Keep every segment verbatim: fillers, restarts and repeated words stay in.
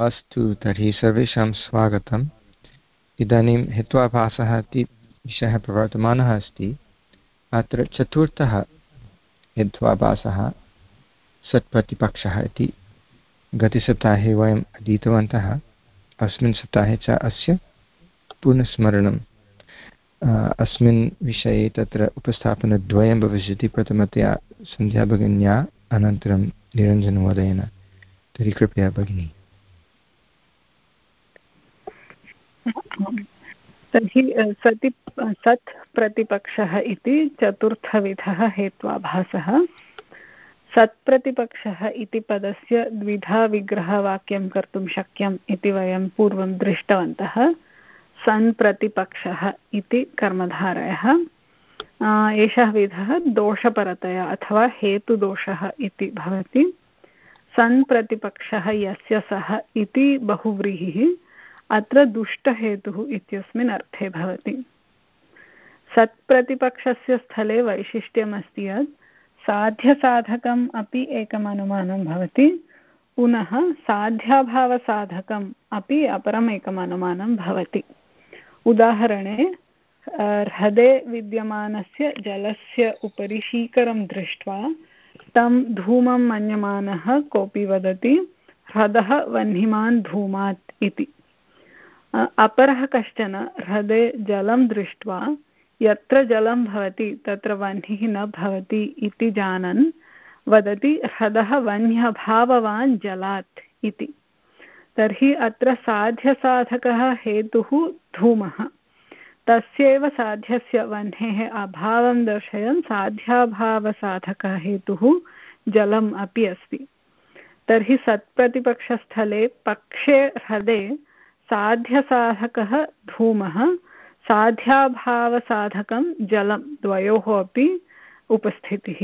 अस्तु तर्हि सर्वेषां स्वागतम्। इदानीं हेत्वाभासः इति विषयः प्रवर्तमानः अस्ति। अत्र चतुर्थः हेत्वाभासः सत्प्रतिपक्षः इति गतसप्ताहे वयम् अधीतवन्तः। अस्मिन् सप्ताहे च अस्य पुनस्मरणम्। अस्मिन् विषये तत्र उपस्थापनद्वयं भविष्यति, प्रथमतया सन्ध्या भगिन्या अनन्तरं निरञ्जनमहोदयेन। तर्हि कृपया भगिनी। तर्हि सति सत् प्रतिपक्षः इति चतुर्थविधः हेत्वाभासः। सत्प्रतिपक्षः इति पदस्य द्विधा विग्रहवाक्यं कर्तुं शक्यम् इति वयं पूर्वं दृष्टवन्तः। सन् प्रतिपक्षः इति कर्मधारयः। एषः विधः दोषपरतया अथवा हेतुदोषः इति भवति। सन् प्रतिपक्षः यस्य सः इति बहुव्रीहिः अत्र दुष्टहेतुः इत्यस्मिन् अर्थे भवति। सत्प्रतिपक्षस्य स्थले वैशिष्ट्यमस्ति यत् साध्यसाधकम् अपि एकम् अनुमानं भवति, पुनः साध्याभावसाधकम् अपि अपरम् एकम् अनुमानं भवति। उदाहरणे हृदे विद्यमानस्य जलस्य उपरि शीकरं दृष्ट्वा तं धूमं मन्यमानः कोऽपि वदति ह्रदः वह्निमान् धूमात् इति। अपरः कश्चन हृदे जलं दृष्ट्वा यत्र जलं भवति तत्र वह्निः न भवति इति जानन् वदति ह्रदः वह्न्यभाववान् जलात् इति। तर्हि अत्र साध्यसाधकः हेतुः धूमः, तस्यैव साध्यस्य वह्नेः अभावं दर्शयन् साध्याभावसाधकः हेतुः जलम् अपि अस्ति। तर्हि सत्प्रतिपक्षस्थले पक्षे हृदे साध्यसाधकः धूमः, साध्याभावसाधकं जलं, द्वयोः अपि उपस्थितिः।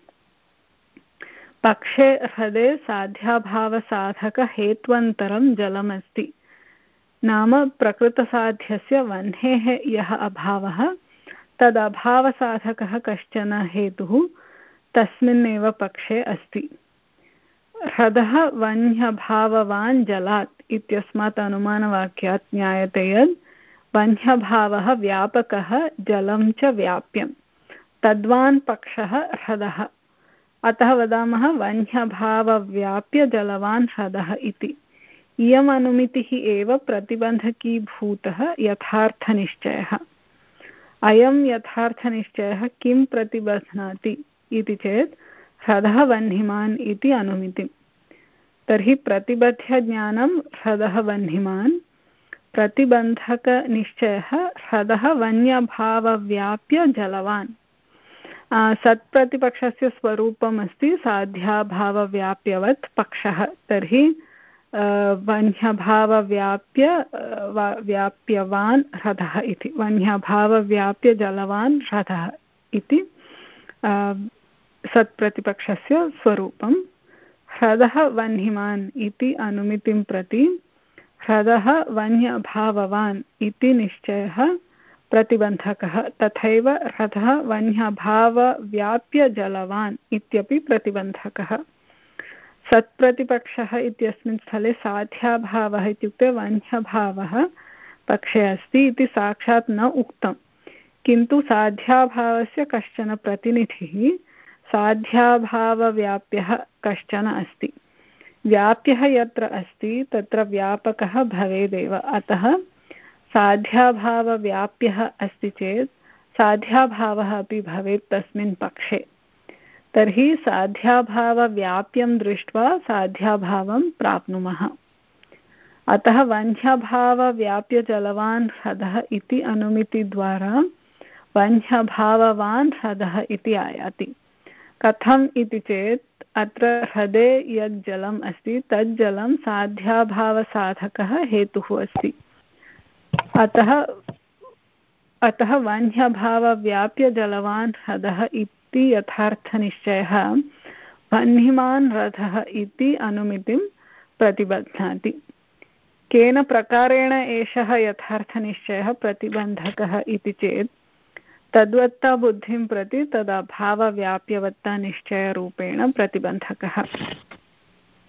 पक्षे हृदे साध्याभावसाधकहेत्वन्तरं जलमस्ति, नाम प्रकृतसाध्यस्य वह्नेः यः अभावः तदभावसाधकः कश्चन हेतुः तस्मिन्नेव पक्षे अस्ति। ह्रदः वह्न्यभाववान् जलात् इत्यस्मात् अनुमानवाक्यात् ज्ञायते यत् वह्न्यभावः व्यापकः, जलं च व्याप्यं, तद्वान् पक्षः ह्रदः। अतः वदामः वह्न्यभावव्याप्य जलवान् ह्रदः इति। इयम् अनुमितिः एव प्रतिबन्धकीभूतः यथार्थनिश्चयः। अयं यथार्थनिश्चयः किं प्रतिबध्नाति इति चेत् ह्रदः वह्निमान् इति अनुमितिम्। तर्हि प्रतिबध्यज्ञानं ह्रदः वह्निमान्, प्रतिबन्धकनिश्चयः ह्रदः वह्न्यभावव्याप्य जलवान्। सत्प्रतिपक्षस्य स्वरूपम् अस्ति साध्याभावव्याप्यवत् पक्षः। तर्हि वह्न्यभावव्याप्य व्याप्यवान् ह्रदः इति, वह्न्यभावव्याप्य जलवान् ह्रदः इति सत्प्रतिपक्षस्य स्वरूपम्। ह्रदः वह्निमान् इति अनुमितिं प्रति ह्रदः वह्न्यभाववान् इति निश्चयः प्रतिबन्धकः, तथैव ह्रदः वह्न्यभावव्याप्य जलवान् इत्यपि प्रतिबन्धकः। सत्प्रतिपक्षः इत्यस्मिन् स्थले साध्याभावः इत्युक्ते वह्न्यभावः पक्षे अस्ति इति साक्षात् न उक्तं, किन्तु साध्याभावस्य कश्चन प्रतिनिधिः साध्याभावव्याप्यः कश्चन अस्ति। व्याप्यः यत्र अस्ति तत्र व्यापकः भवेदेव। अतः साध्याभावव्याप्यः अस्ति चेत् साध्याभावः अपि भवेत् तस्मिन् पक्षे। तर्हि साध्याभावव्याप्यं दृष्ट्वा साध्याभावं प्राप्नुमः। अतः वह्न्यभावव्याप्यजलवान् ह्रदः इति अनुमितिद्वारा वह्न्यभाववान् ह्रदः इति आयाति। कथम् इति चेत् अत्र ह्रदे यत् जलम् अस्ति तत् जलं साध्याभावसाधकः हेतुः अस्ति। अतः अतः वह्न्यभावव्याप्यजलवान् ह्रदः इति यथार्थनिश्चयः वह्निमान् ह्रदः इति अनुमितिं प्रतिबध्नाति। केन प्रकारेण एषः यथार्थनिश्चयः प्रतिबन्धकः इति चेत् तद्वत्ता बुद्धिं प्रति तदभावव्याप्यवत्ता निश्चयरूपेण प्रतिबन्धकः।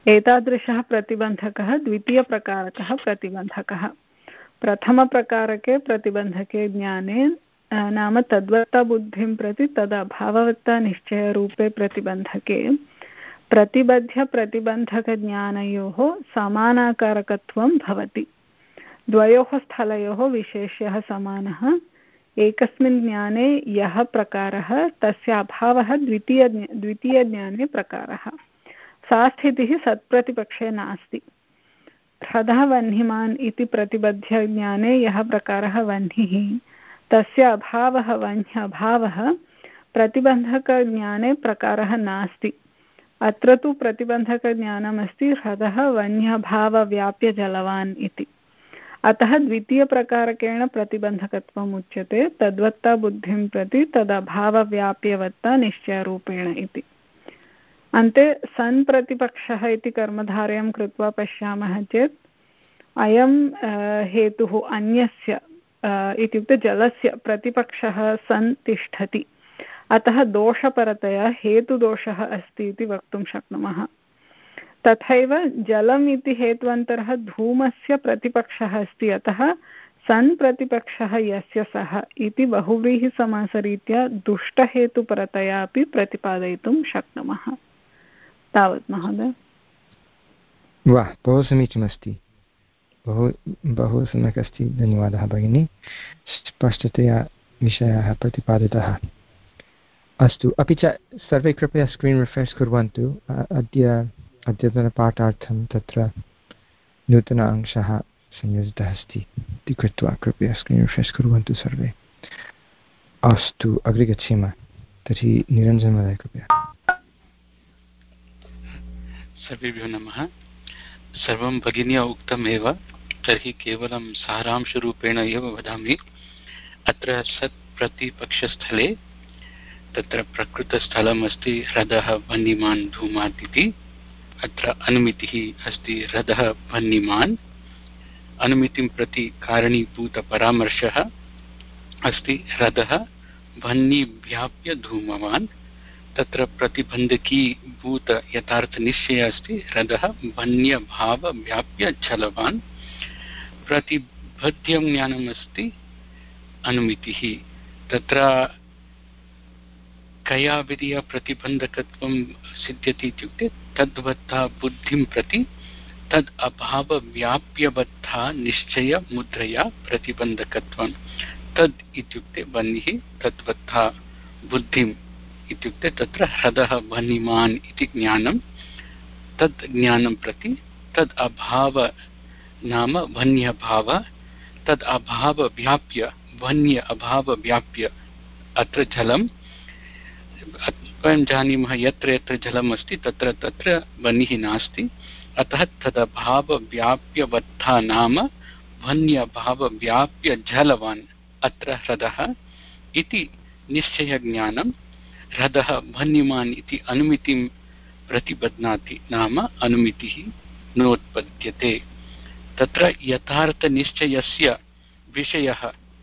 एतादृशः प्रतिबन्धकः द्वितीयप्रकारकः प्रतिबन्धकः। प्रथमप्रकारके प्रतिबन्धके ज्ञाने नाम तद्वत्ता बुद्धिं प्रति तदभाववत्ता निश्चयरूपे प्रतिबन्धके प्रतिबध्य प्रतिबन्धकज्ञानयोः समानाकारकत्वं भवति। द्वयोः स्थलयोः विशेष्यः समानः। एकस्मिन् ज्ञाने यः प्रकारः तस्य अभावः द्वितीय द्वितीयज्ञाने प्रकारः। सा स्थितिः सत्प्रतिपक्षे नास्ति। ह्रदः वह्निमान् इति प्रतिबध्य ज्ञाने यः प्रकारः वह्निः तस्य अभावः वह्न्यभावः प्रतिबन्धकज्ञाने प्रकारः नास्ति। अत्र तु प्रतिबन्धकज्ञानमस्ति ह्रदः वह्न्यभावव्याप्यजलवान् इति। अतः द्वितीयप्रकारकेण प्रतिबन्धकत्वम् उच्यते तद्वत्ता बुद्धिं प्रति तदभावव्याप्यवत्ता निश्चयरूपेण इति। अन्ते सन् प्रतिपक्षः इति कर्मधारयं कृत्वा पश्यामः चेत् अयं हेतुः अन्यस्य इत्युक्ते जलस्य प्रतिपक्षः सन् तिष्ठति। अतः दोषपरतया हेतुदोषः अस्ति इति वक्तुं शक्नुमः। तथैव जलम् इति हेत्वन्तरः धूमस्य प्रतिपक्षः अस्ति। अतः सन् प्रतिपक्षः यस्य सः इति बहुव्रीहिसमासरीत्या दुष्टहेतुपरतया अपि प्रतिपादयितुं शक्नुमः। तावत् महोदय। वाह, बहु समीचीनमस्ति, बहु बहु सम्यक् अस्ति। धन्यवादः भगिनी, स्पष्टतया विषयः प्रतिपादितः। अस्तु, अपि च सर्वे कृपया स्क्रीन् रिफ्रेश् कुर्वन्तु। अद्य अद्यतनपाठार्थं तत्र नूतन अंशः संयोजितः अस्ति इति कृत्वा कृपया स्क्रीन् रिफ्रेश् कुर्वन्तु सर्वे। अस्तु, अग्रे गच्छेम। तर्हि निरञ्जन महोदय कृपया। सर्वेभ्यो नमः। सर्वं भगिन्या उक्तमेव, तर्हि केवलं सारांशरूपेण एव वदामि। अत्र सत्प्रतिपक्षस्थले तत्र प्रकृतस्थलम् अस्ति ह्रदः वह्निमान् धूमात् इति। अत्र अनुमितिः अस्ति ह्रदः वह्निमान्। अनुमितिं प्रति कारणीभूतपरामर्शः अस्ति ह्रदः वह्निव्याप्य धूमवान्। तत्र प्रतिबन्धकीभूत यथार्थनिश्चयः अस्ति ह्रदः वह्न्यभावव्याप्य जलवान्। प्रतिबध्यं ज्ञानमस्ति अनुमितिः। तत्र कया विधिया प्रतिबन्धकत्वं सिद्ध्यति इत्युक्ते तद्वत्ता बुद्धिं प्रति तद् अभावव्याप्यबद्धा निश्चयमुद्रया प्रतिबन्धकत्वं। तद् इत्युक्ते वह्निः, तद्वत्ता बुद्धिम् इत्युक्ते तत्र ह्रदः वह्निमान् इति ज्ञानं। तद् ज्ञानं प्रति तद् अभाव नाम वह्न्यभाव, तद् अभावव्याप्य वह्न्य अभावव्याप्य अत्र जलं। वयं जानीमः यत्र यत्र जलम् अस्ति तत्र तत्र वह्निः नास्ति। अतः तदभावव्याप्यवत्था नाम वह्न्यभावव्याप्य जलवान् अत्र ह्रदः इति निश्चयज्ञानं। ह्रदः वह्निमान् इति अनुमितिं प्रतिबध्नाति नाम अनुमितिः नोत्पद्यते। तत्र यथार्थनिश्चयस्य विषयः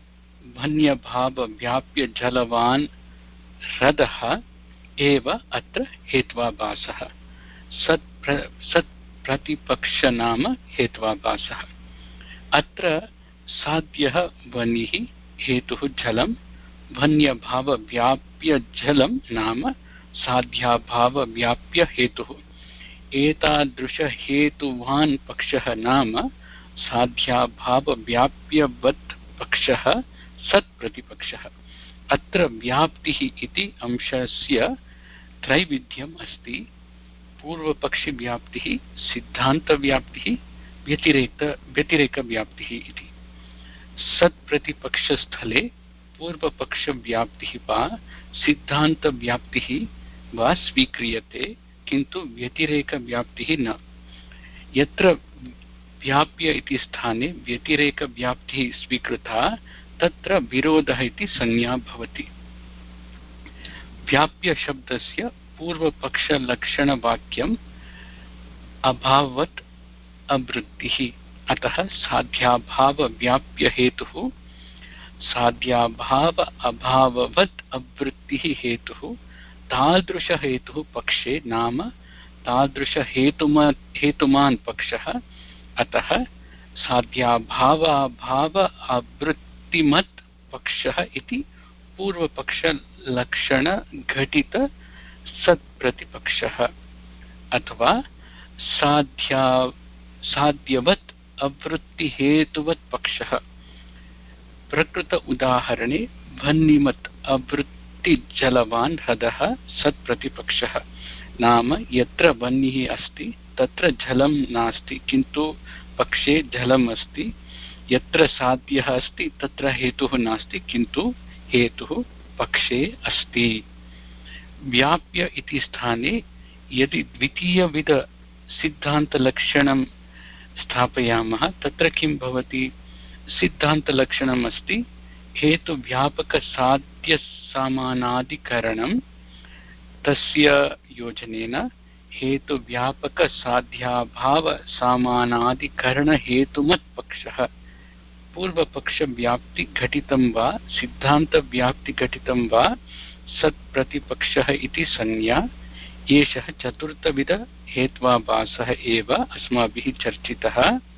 वह्न्यभावव्याप्य जलवान् ह्रदः एव अत्र हेत्वाभासः। सत् सत्प्रतिपक्ष नाम हेत्वाभासः। अत्र साध्यः वह्निः, हेतुः जलं, वह्न्यभावव्याप्य जलं नाम साध्याभावव्याप्य हेतुः। एतादृशहेतुवान् पक्षः नाम साध्याभावव्याप्यवत् पक्षः सत्प्रतिपक्षः। अत्र व्याप्तिः इति अंशस्य त्रैविध्यम् अस्ति। पूर्वपक्षव्याप्तिः, सिद्धान्तव्याप्तिः, व्यतिरेक व्यतिरेकव्याप्तिः इति। सत्प्रतिपक्षस्थले पूर्वपक्षव्याप्तिः वा सिद्धान्तव्याप्तिः वा स्वीक्रियते, किन्तु व्यतिरेकव्याप्तिः न। यत्र व्याप्य इति स्थाने व्यतिरेकव्याप्तिः स्वीकृता तत्र विरोधः इति संज्ञा भवति। व्याप्य शब्दस्य पूर्वपक्षलक्षणवाक्यम् अभाववत् अवृत्तिः। अतः साध्याभावव्याप्य हेतुः साध्याभाव अभाववत् अवृत्तिः हेतुः। तादृश हेतुः पक्षे नाम तादृशहेतुम हेतुमान् पक्षः अतः साध्याभावाभाव आवृत्तिमत् पक्षः इति पूर्वपक्षलक्षणघटित सत्प्रतिपक्षः अथवा साध्या साध्यवत् अवृत्तिहेतुवत् पक्षः। प्रकृत उदाहरणे भन्निमत् अवृत्तिजलवान् ह्रदः सत्प्रतिपक्षः। नाम यत्र वह्निः अस्ति तत्र जलं नास्ति किन्तु पक्षे जलम् अस्ति। यत्र साध्यः अस्ति तत्र हेतुः नास्ति किन्तु हेतुः पक्षे अस्ति। व्याप्य इति स्थाने यदि द्वितीयविध सिद्धान्तलक्षणं स्थापयामः तत्र किं भवति? सिद्धान्तलक्षणम् अस्ति हेतुव्यापकसाध्यसामानाधिकरणं। तस्य योजनेन हेतुव्यापकसाध्याभावसामानाधिकरणहेतुमत् पक्षः पूर्वपक्षव्याप्तिघटितं वा सिद्धान्तव्याप्तिघटितं वा सत्प्रतिपक्षः इति संज्ञा। एषः चतुर्थविध हेत्वाभासः एव अस्माभिः चर्चितः।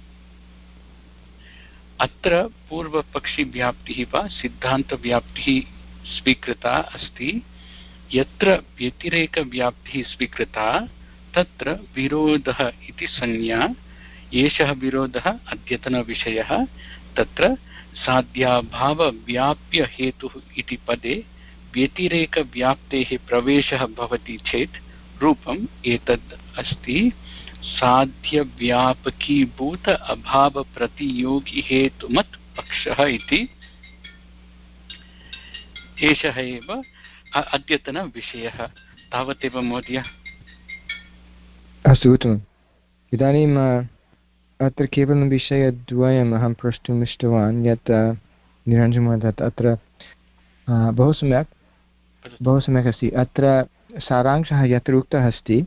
अत्र पूर्वपक्षिव्याप्तिः वा सिद्धान्तव्याप्तिः स्वीकृता अस्ति। यत्र व्यतिरेकव्याप्तिः स्वीकृता तत्र विरोधः इति संज्ञा। एषः विरोधः अद्यतनविषयः। तत्र साध्याभावव्याप्यहेतुः इति पदे व्यतिरेकव्याप्तेः प्रवेशः भवति चेत् रूपम् एतद् अस्ति साध्यव्यापकीभूत अभावप्रतियोगिहेतुमत् पक्षः इति। एषः एव अद्यतनविषयः। तावदेव महोदय। अस्तु, उत्तमम्। इदानीम् अत्र केवलं विषयद्वयम् अहं प्रष्टुम् इष्टवान् यत् निरञ्जनमहोदय अत्र बहु सम्यक् बहु सम्यक् अस्ति। अत्र सारांशः यत्र उक्तः अस्ति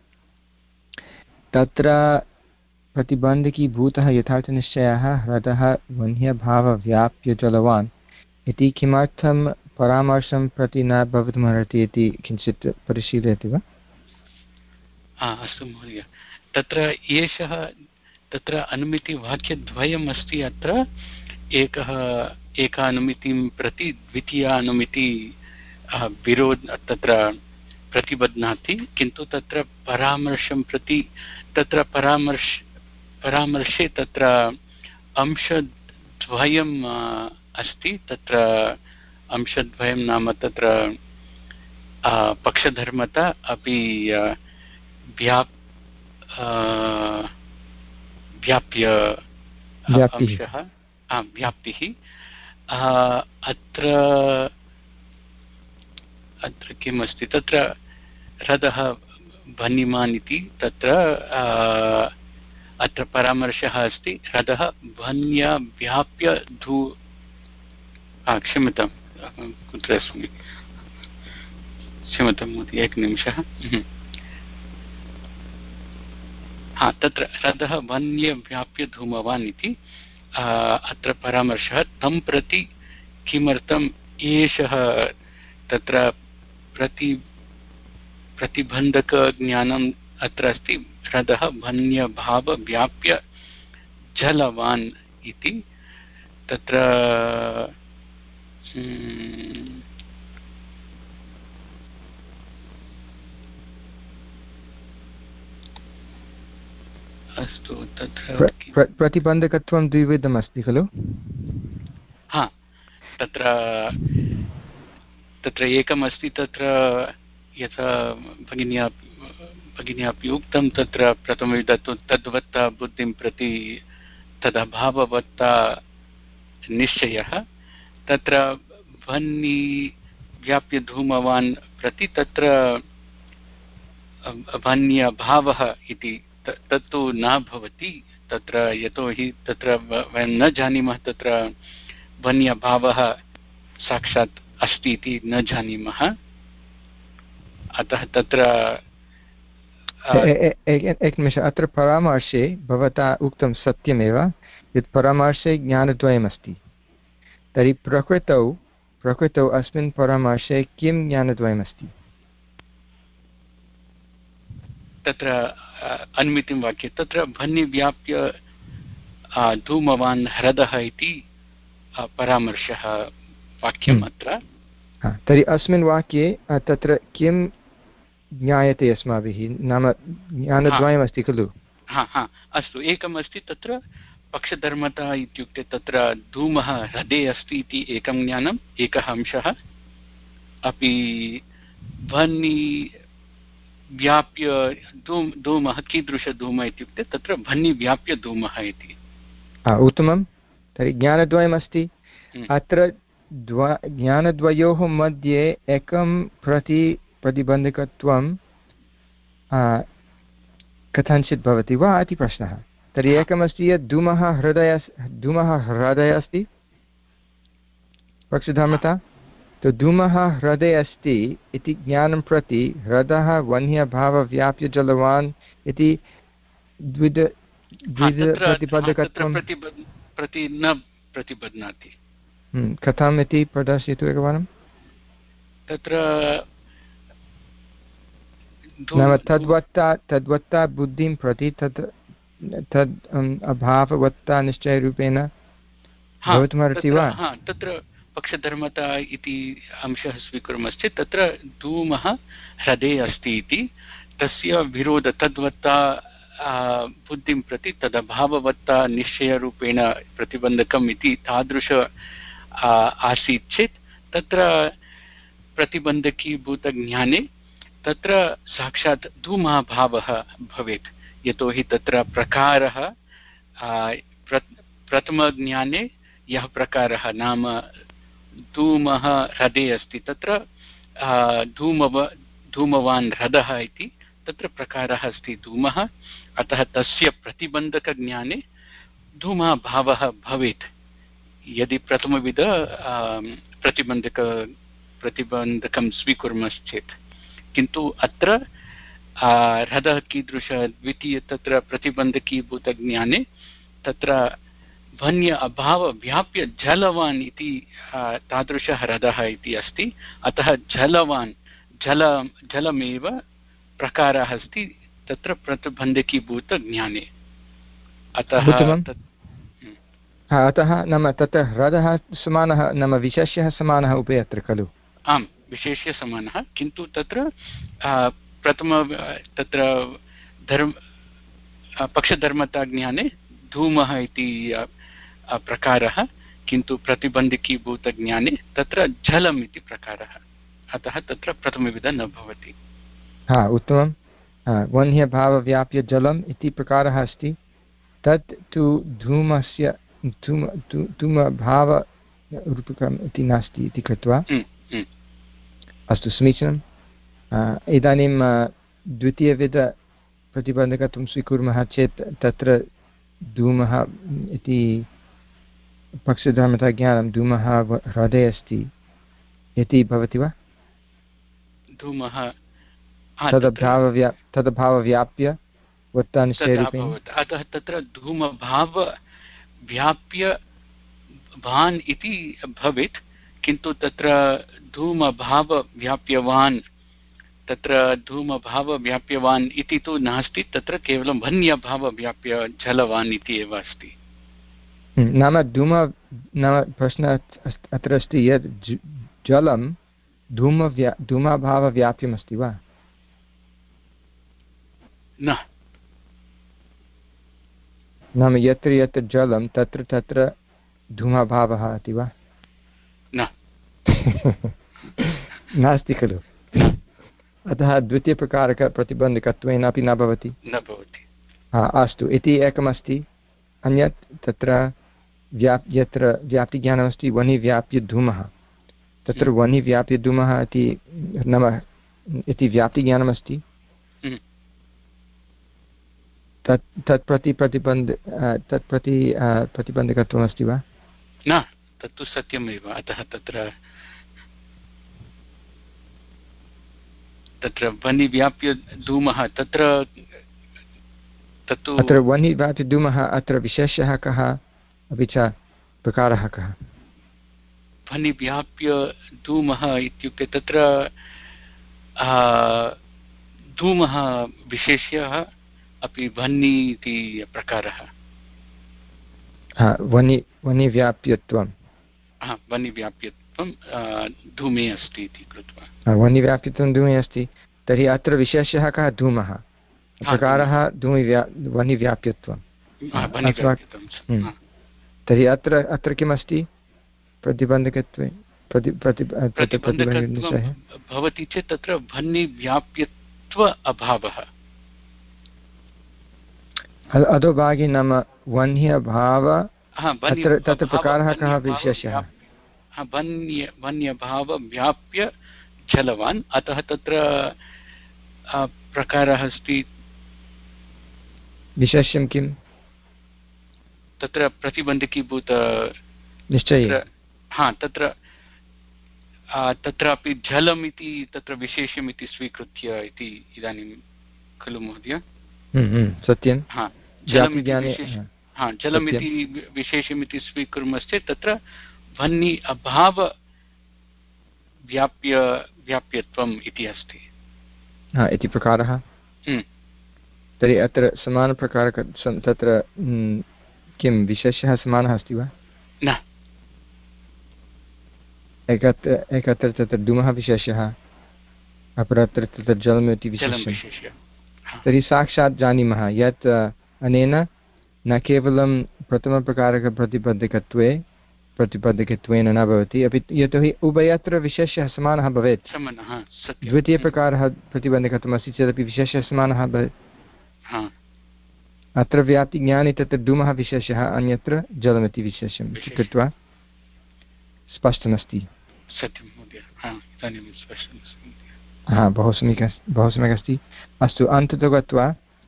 तत्र प्रतिबन्धकीभूतः यथार्थनिश्चयः ह्रदः वह्न्यभावव्याप्यजलवान् इति किमर्थं परामर्शं प्रति न भवितुमर्हति इति किञ्चित् परिशीलयति वा? अस्तु महोदय। तत्र एषः तत्र अनुमितिवाक्यद्वयम् अस्ति। अत्र एकः एका अनुमितिं प्रति द्वितीया अनुमिति विरोध तत्र प्रतिबध्नाति किन्तु तत्र परामर्शं प्रति तत्र परामर्श परामर्शे तत्र अंशद्वयम् अस्ति। तत्र अंशद्वयं नाम तत्र पक्षधर्मता अपि व्याप् व्याप्य अंशः व्याप्तिः। अत्र अत्र किम् अस्ति तत्र ह्रदः वह्निमान् इति तत्र अत्र परामर्शः अस्ति ह्रदः वह्न्यव्याप्य धू क्षम्यतां कुत्र अस्मि क्षम्यतां महोदय एकनिमिषः। हा तत्र ह्रदः वह्न्यव्याप्य धूमवान् इति अत्र परामर्शः। तं प्रति किमर्थम् एषः तत्र प्रति प्रतिबन्धकज्ञानम् अत्र अस्ति ह्रदः वह्न्यभावव्याप्य जलवान् इति। तत्र अस्तु तत्र प्रतिबन्धकत्वं द्विविधम् अस्ति खलु? हा तत्र तत्र एकमस्ति तत्र यथा भगिन्या भगिन्या अपि उक्तं तत्र प्रथमविधत्तु तद्वत्ता बुद्धिं प्रति तदभाववत्ता निश्चयः। तत्र वह्नि व्याप्य धूमवान् प्रति तत्र वह्न्यभावः इति तत्तु न भवति। तत्र यतोहि तत्र वयं न जानीमः तत्र वह्न्यभावः साक्षात् अस्ति इति न जानीमः। अतः तत्र एकनिमिष अत्र परामर्शे भवता उक्तं सत्यमेव यत् परामर्शे ज्ञानद्वयमस्ति। तर्हि प्रकृतौ प्रकृतौ अस्मिन् परामर्शे किं ज्ञानद्वयमस्ति? तत्र अन्मितिं वाक्ये तत्र भन्निव्याप्य धूमवान् ह्रदः इति परामर्शः वाक्यम् अत्र। तर्हि अस्मिन् वाक्ये तत्र किं ज्ञायते अस्माभिः, नाम ज्ञानद्वयमस्ति खलु? हा हा अस्तु, एकम् अस्ति तत्र पक्षधर्मता इत्युक्ते तत्र धूमः ह्रदे अस्ति इति एकं ज्ञानम्, एकः अंशः। अपि भन्नि व्याप्य धूम धूमः कीदृशधूम इत्युक्ते तत्र भन्नि व्याप्य धूमः इति। उत्तमं, तर्हि ज्ञानद्वयमस्ति। अत्र द्व ज्ञानद्वयोः मध्ये एकं प्रति प्रतिबन्धकत्वं कथञ्चित् भवति वा इति प्रश्नः। तर्हि एकमस्ति यत् धूमः हृदय धूमः हृदय अस्ति पक्षधर्मता, तो धूमः हृदे अस्ति इति ज्ञानं प्रति ह्रदः वह्न्यभावव्याप्य जलवान् इति द्विध द्विध प्रतिबद्धकत्वं प्रति न प्रतिबध्नाति। कथम् इति प्रदर्शयतु एकवारं। तत्र नाम तद्वत्ता तद्वत्ता बुद्धिं प्रति तत् तद् अभाववत्ता निश्चयरूपेण भवितुमर्हति वा? तत्र पक्षधर्मता इति अंशः स्वीकुर्मश्चेत् तत्र धूमः ह्रदे अस्ति इति तस्य विरोध तद्वत्ता बुद्धिं प्रति तदभाववत्ता निश्चयरूपेण प्रतिबन्धकम् इति तादृश आसीत् चेत् तत्र प्रतिबन्धकीभूतज्ञाने तत्र साक्षात् धूमाभावः भवेत्। यतोहि तत्र प्रकारः प्रथमज्ञाने यः प्रकारः नाम धूमः ह्रदे अस्ति तत्र धूमव धूमवान् ह्रदः इति तत्र प्रकारः अस्ति धूमः, अतः तस्य प्रतिबन्धकज्ञाने धूमाभावः भवेत् यदि प्रथमविध प्रतिबन्धक प्रतिबन्धकं स्वीकुर्मश्चेत्। किन्तु अत्र ह्रदः कीदृश द्वितीय तत्र प्रतिबन्धकीभूतज्ञाने तत्र भन्य अभाव व्याप्य जलवान् इति तादृशः ह्रदः इति अस्ति, अतः जलवान् जल जलमेव प्रकारः अस्ति तत्र प्रतिबन्धकीभूतज्ञाने। अतः अतः नाम तत्र ह्रदः समानः नाम विशेष्यः समानः उपरि अत्र खलु? आम्, विशेष्य समानः, किन्तु तत्र प्रथम तत्र धर्म पक्षधर्मताज्ञाने धूमः इति प्रकारः, किन्तु प्रतिबन्धकीभूतज्ञाने तत्र जलम् इति प्रकारः, अतः तत्र प्रथमविध न भवति। हा, उत्तमं। वह्न्यभावव्याप्य जलम् इति प्रकारः अस्ति, तत् तु धूमस्य धूम धूमभावरूपकम् इति नास्ति इति कृत्वा अस्तु, समीचीनम्। इदानीं द्वितीयविधप्रतिबन्धकत्वं स्वीकुर्मः चेत् तत्र धूमः इति पक्षधर्मताज्ञानं धूमः ह्रदे अस्ति इति भवति वा? धूमः तदभावव्या तदभावव्याप्य वत्तानिश्चयरूपेण, अतः तत्र धूमभाव व्याप्य भान् इति भवेत्, किन्तु तत्र धूमभावव्याप्यवान् तत्र धूमभावव्याप्यवान् इति तु नास्ति, तत्र केवलं भन्यभावव्याप्य जलवान् इति एव अस्ति। नाम धूम नाम प्रश्नः अत्र अस्ति यत् जलं धूमव्या धूमभावव्याप्यमस्ति वा? न, नाम यत्र यत्र जलं तत्र तत्र धूमभावः अस्ति वा? न नास्ति खलु, अतः द्वितीयप्रकारकप्रतिबन्धकत्वेन अपि न भवति न भवति हा, अस्तु, इति एकमस्ति। अन्यत् तत्र व्याप् यत्र व्याप्तिज्ञानमस्ति वह्निव्याप्यधूमः, तत्र वह्निव्याप्यधूमः इति नाम इति व्याप्तिज्ञानमस्ति, तत् तत् प्रति प्रतिबन्ध तत् प्रति प्रतिबन्धकत्वमस्ति वा? न, तत्तु सत्यमेव, अतः तत्र तत्र वह्निव्याप्य धूमः तत्र तत्तु अत्र वह्निव्याप्यधूमः अत्र विशेषः कः अपि च प्रकारः कः? वह्निव्याप्य धूमः इत्युक्ते तत्र धूमः विशेष्यः अपि वह्नि इति प्रकारः। वनि वनिव्याप्यत्वं वनिव्याप्यत्वं धूमे अस्ति इति कृत्वा वनिव्याप्यत्वं धूमे अस्ति। तर्हि अत्र विशेषः कः? धूमः। प्रकारः धूमिव्या वनिव्याप्यत्वं। तर्हि अत्र अत्र किमस्ति प्रतिबन्धकत्वे प्रति प्रतिबन्धकत्वं भवति चेत् तत्र वह्निव्याप्यत्व अभावः। अधोभागे नाम वह्न्यभाव तत्र प्रकारः कः विशेषः? वह्न्यभाव व्याप्य जलवान्, अतः तत्र प्रकारः अस्ति। विशेष्यं किं? तत्र प्रतिबन्धकीभूत निश्चयेन। हा तत्र तत्रापि जलम् इति तत्र विशेष्यम् इति स्वीकृत्य इति इदानीं खलु महोदय? सत्यं। हा जलम् हा जलम् इति विशेष्यम् इति स्वीकुर्मश्चेत् तत्र वह्नि अभाव व्याप्य व्याप्यत्वम् इति अस्ति इति प्रकारः। तर्हि अत्र समानप्रकारक तत्र किं विशेषः समानः अस्ति वा? न। एकत्र एकत्र तत्र धूमः विशेषः, अपरत्र तत्र जलम् इति विशेषः। तर्हि साक्षात् जानीमः यत् अनेन न केवलं प्रथमप्रकारकप्रतिबद्धकत्वे प्रतिबद्धकत्वेन न भवति, अपि यतोहि उभयत्र विशेषः समानः भवेत्। द्वितीयप्रकारः प्रतिबन्धकत्वम् अस्ति चेदपि विशेषः समानः भवेत्। अत्र व्याप्तिज्ञाने तत्र धूमः विशेषः, अन्यत्र जलमिति विशेषम् इति कृत्वा स्पष्टमस्ति। हा बहु सम्यक् अस्ति, बहु सम्यक् अस्ति। अस्तु, अन्ततो गत्वा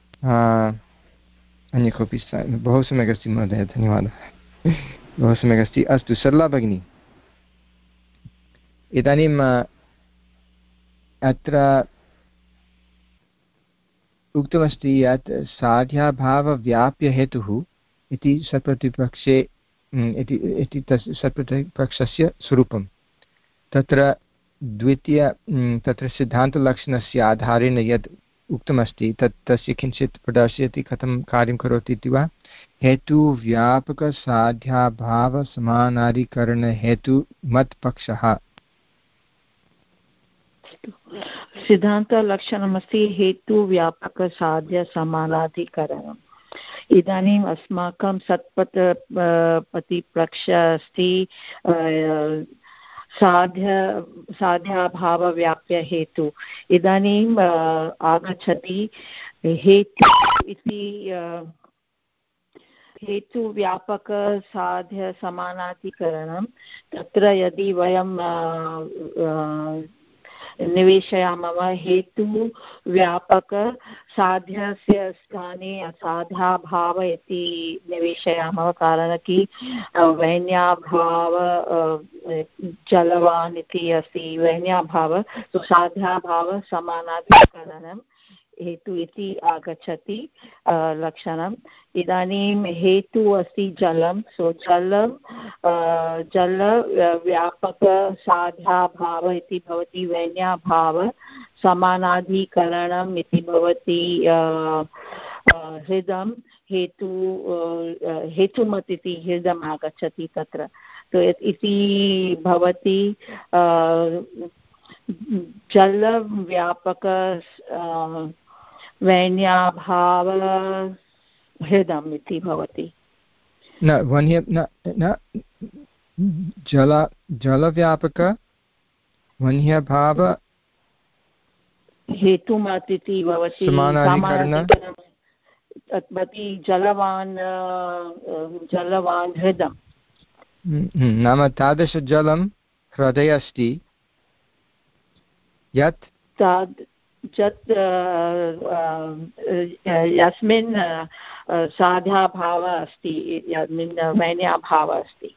अन्य कोऽपि बहु सम्यक् अस्ति महोदय, धन्यवादः, बहु सम्यक् अस्ति। अस्तु सरला भगिनी, इदानीम् अत्र उक्तमस्ति यत् साध्याभावव्याप्यहेतुः इति सत्प्रतिपक्षे इति तस्य सत्प्रतिपक्षस्य स्वरूपं। तत्र द्वितीय तत्र सिद्धान्तलक्षणस्य आधारेण यद् उक्तमस्ति तत् तस्य किञ्चित् प्रदर्शयति कथं कार्यं करोति इति वा? हेतुव्यापकसाध्याभावसमानाधिकरणहेतुमत्पक्षः। सिद्धान्तलक्षणमस्ति हेतुव्यापकसाध्यसमानाधिकरणम्। इदानीम् अस्माकं सत्पथ प्रतिपक्ष अस्ति साध्य साध्याभावव्याप्य हेतु। इदानीम् आगच्छति हेतु इति हेतुव्यापकसाध्यसमानाधिकरणं। तत्र यदि वयं निवेशयामः हेतु व्यापक साध्यस्य स्थाने असाध्याभाव इति निवेशयामः, कारणं कि वैन्याभाव जलवान् इति अस्ति। वैन्याभाव तु साध्याभाव समानाधिकरणं हेतु इति आगच्छति लक्षणम्। इदानीं हेतु अस्ति जलं, सो जलं जल व्यापक साध्याभाव इति भवति, वैन्याभाव समानाधिकरणम् इति भवति हृदं हेतु हेतुमत् इति हृदम् आगच्छति तत्र। तो इति भवति जलव्यापक वैन्याभाव हृदम् इति भवति। न वन्य न न जल जलव्यापक वन्यभाव हेतुमत् इति भवति भवति जलवान् जलवान् हृदम्। नाम तादृशजलं हृदये अस्ति यत् यत् यस्मिन् साध्याभावः अस्ति, यस्मिन् वैन्याभावः अस्ति,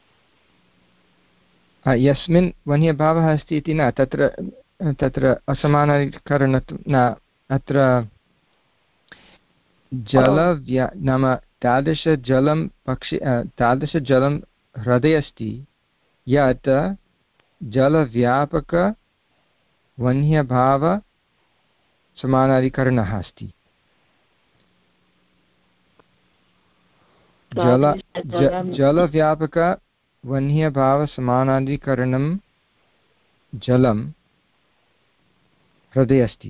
यस्मिन् वन्यभावः अस्ति इति न, तत्र तत्र असमानाधिकरणत्वं न। अत्र जलव्या नाम तादृशजलं पक्षि तादृशजलं हृदये अस्ति यत् जलव्यापक वन्यभाव समानाधिकरणः अस्ति। जल जलव्यापकवह्न्यभावसमानाधिकरणं जलं हृदे अस्ति।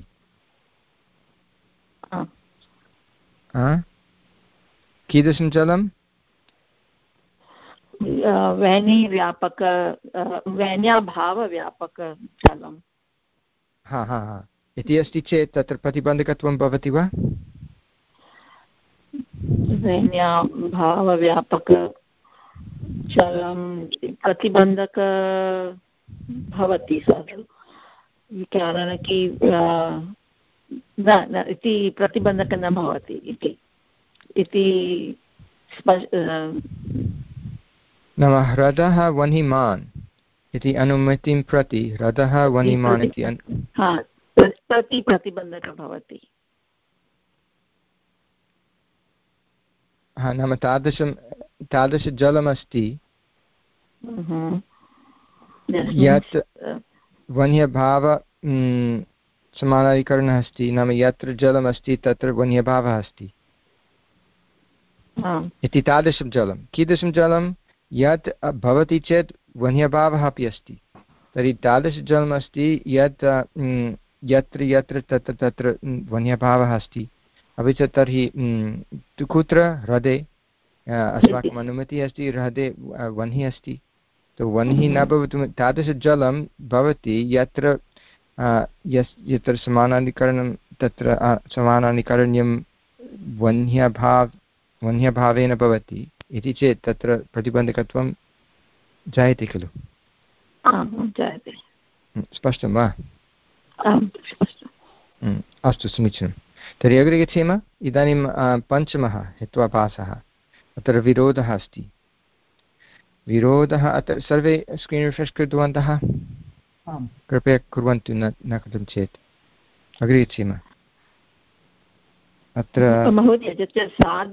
कीदृशं जलं? वह्निव्यापक वह्न्यभावव्यापकजलं। हा हा हा इति अस्ति चेत् तत्र प्रतिबन्धकत्वं भवति वा? वह्न्यभावव्यापकजलं प्रतिबन्धक भवति कारण कि न इति प्रतिबन्धक न भवति इति नाम ह्रदः वह्निमान् इति अनुमतिं प्रति ह्रदः वह्निमान् इति प्रति प्रतिबन्धकः भवति। हा नाम तादृशं तादृशजलमस्ति यत् वह्न्यभाव समानाधिकरणः अस्ति। नाम यत्र जलमस्ति तत्र वह्न्यभावः अस्ति इति तादृशं जलं। कीदृशं जलं? यत् भवति चेत् वह्न्यभावः अपि अस्ति। तर्हि तादृशजलमस्ति यत् यत्र यत्र तत्र तत्र वह्न्यभावः अस्ति। अपि च तर्हि कुत्र? हृदे। अस्माकम् अनुमतिः अस्ति हृदे वह्निः अस्ति। तो वह्निः न भवितुं तादृशजलं भवति यत्र यस् यत्र समानाधिकरणं तत्र समानाधिकरण्यं वह्न्यभाव वह्न्यभावेन भवति इति चेत् तत्र प्रतिबन्धकत्वं जायते खलु? जायते। स्पष्टं वा? अस्तु समीचीनं। तर्हि अग्रे गच्छेम। इदानीं पञ्चमः हेत्वाभासः। अत्र विरोधः अस्ति। विरोधः अत्र सर्वे स्क्रीन् रिफ्रेश् कृतवन्तः? कृपया कुर्वन्तु न न कृतं चेत्। अग्रे गच्छेम। अत्र महोदय यत्र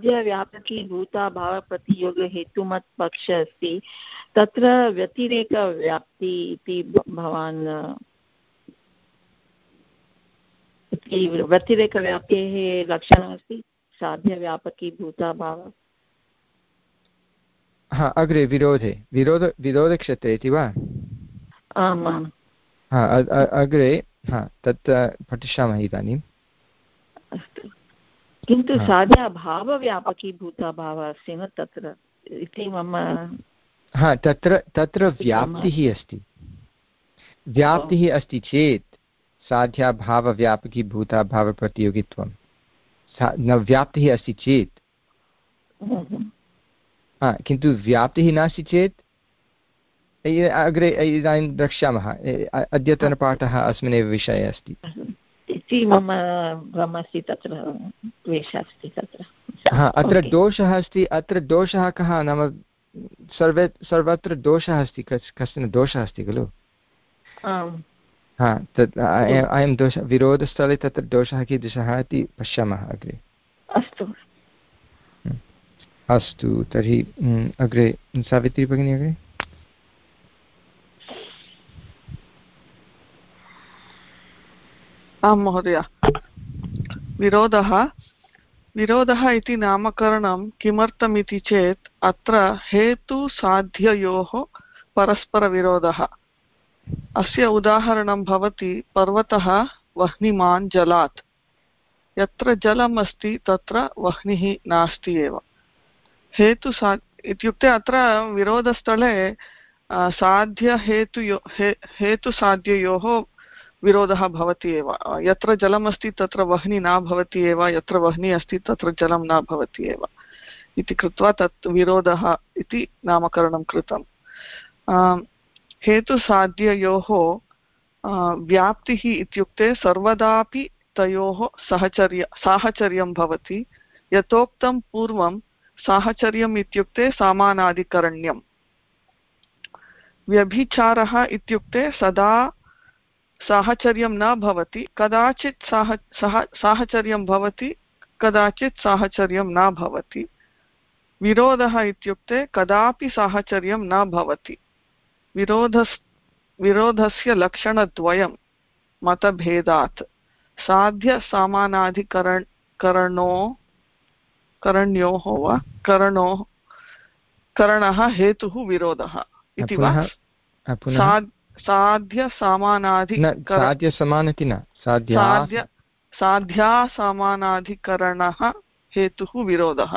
साध्यव्यापकीभूताभावप्रतियोगहेतुमत् पक्षः अस्ति तत्र व्यतिरेकव्याप्ति इति भवान् व्यतिरेकव्याप्तेः लक्षणमस्ति साध्यव्यापकीभूताभाव। हा अग्रे विरोधे विरोध विरोधक्षेत्रे इति वा? आम् आम्। हा अग्रे हा तत् पठिष्यामः इदानीम्। अस्तु किन्तु साध्याभावव्यापकीभूताभावः अस्ति न तत्र इति मम। हा तत्र तत्र व्याप्तिः अस्ति। व्याप्तिः अस्ति चेत् साध्याभावव्यापकीभूताभावप्रतियोगित्वं न व्याप्तिः अस्ति चेत्। हा किन्तु व्याप्तिः नास्ति चेत् अग्रे इदानीं द्रक्ष्यामः। अद्यतनपाठः अस्मिन्नेव विषये अस्ति इति मम भ्रमस्ति तत्र क्लेशः अस्ति तत्र। हा अत्र दोषः अस्ति। अत्र दोषः कः? नाम सर्वे सर्वत्र दोषः अस्ति। कश्चन दोषः अस्ति खलु? हा तत् अयं दोषः विरोधस्थले तत्र दोषः कीदृशः इति पश्यामः अग्रे। अस्तु अस्तु तर्हि अग्रे सावित्री भगिनी अग्रे। आं महोदय। विरोधः विरोधः इति नामकरणं किमर्थमिति चेत् अत्र हेतुसाध्ययोः परस्परविरोधः। अस्य उदाहरणं भवति पर्वतः वह्निमान् जलात्। यत्र जलम् अस्ति तत्र वह्निः नास्ति एव। हेतुसा इत्युक्ते अत्र विरोधस्थले साध्यहेतुयो हे हेतुसाध्ययोः विरोधः भवति एव। यत्र जलमस्ति तत्र वह्नि न भवति एव, यत्र वह्नि अस्ति तत्र जलं न भवति एव इति कृत्वा तत् विरोधः इति नामकरणं कृतं। हेतुसाध्ययोः व्याप्तिः इत्युक्ते सर्वदापि तयोः सहचर्य साहचर्यं भवति। यथोक्तं पूर्वं साहचर्यम् इत्युक्ते समानाधिकरण्यं। व्यभिचारः इत्युक्ते सदा साहचर्यं न भवति, कदाचित् साह सह साहचर्यं भवति, कदाचित् साहचर्यं न भवति। विरोधः इत्युक्ते कदापि साहचर्यं न भवति। विरोधस् विरोधस्य लक्षणद्वयं मतभेदात्। साध्यसामानाधिकरण करणो करणयोः वा करणो करणः हेतुः विरोधः इति वा साध्यसामानाधिकरण साध्यसमान इति न साध्य साध्यासमानाधिकरणः हेतुः विरोधः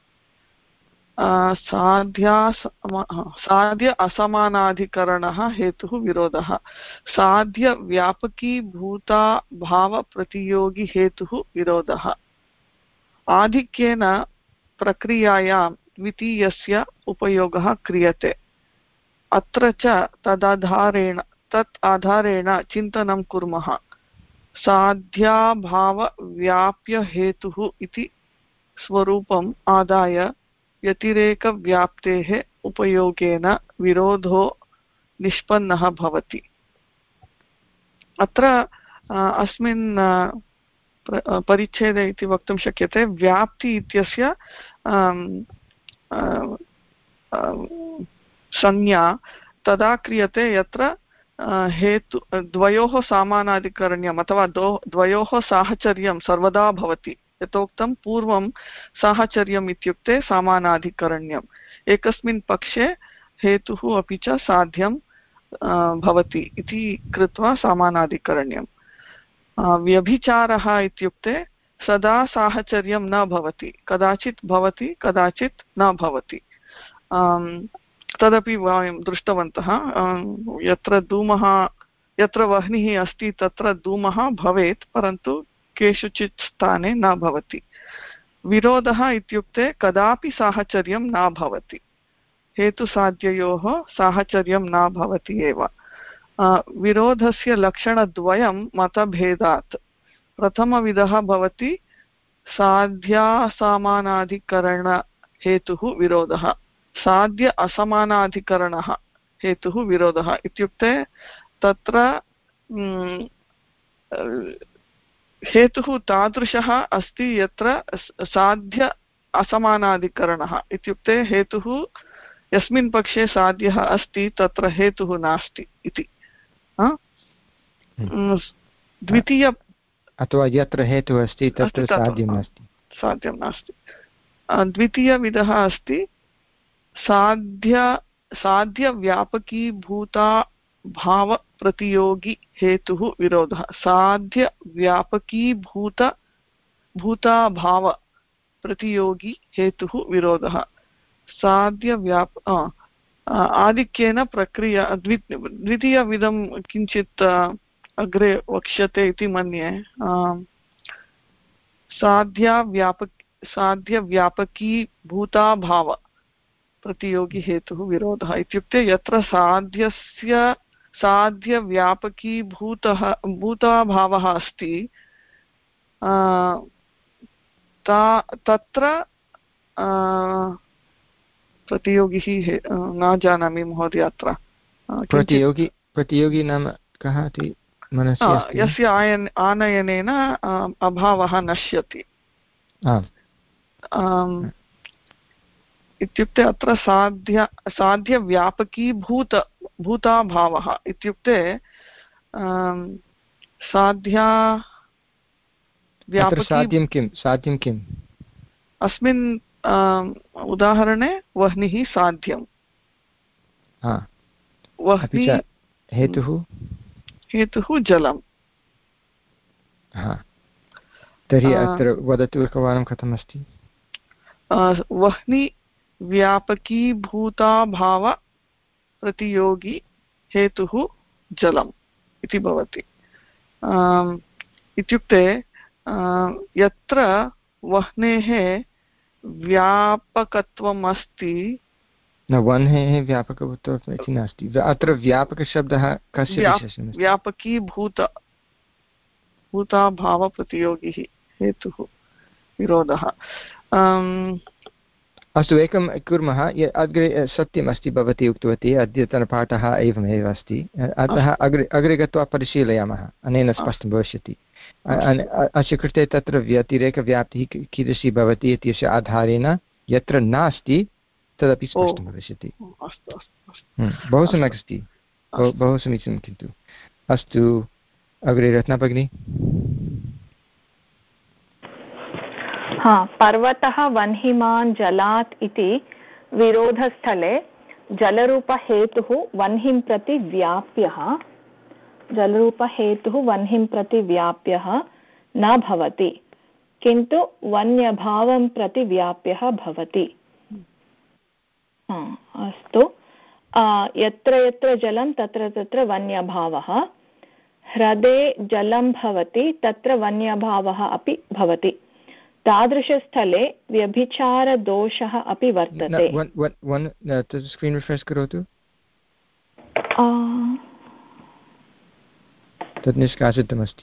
साध्या साध्य असमानाधिकरणः हेतुः विरोधः साध्यव्यापकीभूता भावप्रतियोगी हेतुः विरोधः आधिक्येन प्रक्रियायां द्वितीयस्य उपयोगः क्रियते अत्र च तदाधारेण तत् आधारेण चिन्तनं कुर्मः साध्याभावव्याप्यहेतुः इति स्वरूपम् आदाय व्यतिरेकव्याप्तेः उपयोगेन विरोधो निष्पन्नः भवति। अत्र अस्मिन् परिच्छेदे इति वक्तुं शक्यते व्याप्ति इत्यस्य संज्ञा तदा क्रियते यत्र हेतु द्वयोः सामानाधिकरण्यम् अथवा द्वयोः साहचर्यं सर्वदा भवति। यथोक्तं पूर्वं साहचर्यम् इत्युक्ते सामानाधिकरण्यम् एकस्मिन् पक्षे हेतुः अपि च साध्यं भवति इति कृत्वा सामानाधिकरण्यम्। व्यभिचारः इत्युक्ते सदा साहचर्यं न भवति कदाचित् भवति कदाचित् न भवति तदपि वयं दृष्टवन्तः यत्र धूमः यत्र वह्निः अस्ति तत्र धूमः भवेत् परन्तु केषुचित् स्थाने न भवति। विरोधः इत्युक्ते कदापि साहचर्यं न भवति हेतुसाध्ययोः साहचर्यं न भवति एव। विरोधस्य लक्षणद्वयं मतभेदात् प्रथमविधः भवति साध्यासमानाधिकरणहेतुः विरोधः साध्य असमानाधिकरणः हेतुः विरोधः इत्युक्ते तत्र हेतुः तादृशः अस्ति यत्र साध्य असमानाधिकरणः इत्युक्ते हेतुः यस्मिन् पक्षे साध्यः अस्ति तत्र हेतुः नास्ति इति। द्वितीय अथवा यत्र हेतुः अस्ति तत्र साध्यं नास्ति साध्यं नास्ति। द्वितीयविधः अस्ति साध्य साध्यव्यापकीभूता भावप्रतियोगी हेतुः विरोधः साध्यव्यापकीभूत भूताभावप्रतियोगी हेतुः विरोधः साध्यव्याप आधिक्येन प्रक्रिया द्वि द्वितीयविधं किञ्चित् अग्रे वक्ष्यते इति मन्ये। साध्याव्यापक साध्यव्यापकीभूताभाव प्रतियोगी हेतुः विरोधः इत्युक्ते यत्र साध्यस्य साध्यव्यापकीभूतः भूताभावः अस्ति तत्र प्रतियोगी न जानामि महोदय अत्र प्रतियोगी प्रतियोगी नाम कः इति मनसि यस्य आयन आनयनेन अभावः नश्यति इत्युक्ते अत्र साध्य साध्यव्यापकीभूत भूताभावः इत्युक्ते साध्या साध्यं किं साध्यं किम् अस्मिन् उदाहरणे वह्निः साध्यं वह्नि हेतुः हेतुः जलम्। तर्हि अत्र वदतु एकवारं कथमस्ति। वह्नि व्यापकीभूताभाव प्रतियोगी हेतुः जलम् इति भवति। इत्युक्ते यत्र वह्नेः व्यापकत्वम् अस्ति न वह्नेः व्यापकत्वम् इति नास्ति अत्र व्यापकशब्दः कस्य विशेषणं व्यापकीभूत भूताभावप्रतियोगी हेतुः विरोधः। अस्तु एकं कुर्मः अग्रे सत्यमस्ति भवती उक्तवती अद्यतनपाठः एवमेव अस्ति अतः अग्रे अग्रे गत्वा परिशीलयामः अनेन स्पष्टं भविष्यति। अस्य कृते तत्र व्यतिरेकव्याप्तिः कीदृशी भवति इत्यस्य आधारेण यत्र नास्ति तदपि स्पष्टं भविष्यति। बहु सम्यक् अस्ति बहु समीचीनं। किन्तु अस्तु अग्रे रत्ना भगिनी। हा पर्वतः वह्निमान् जलात् इति विरोधस्थले जलरूपहेतुः वह्निं प्रति व्याप्यः जलरूपहेतुः वह्निं प्रति व्याप्यः न भवति किन्तु वन्यभावं प्रति व्याप्यः भवति। अस्तु यत्र यत्र जलं तत्र तत्र वन्यभावः ह्रदे जलं भवति तत्र वन्यभावः अपि भवति तादृशस्थले व्यभिचारदोषः अपि वर्तते। स्क्रीन् रिफ्रेश् करोतु तत् निष्कासितमस्ति।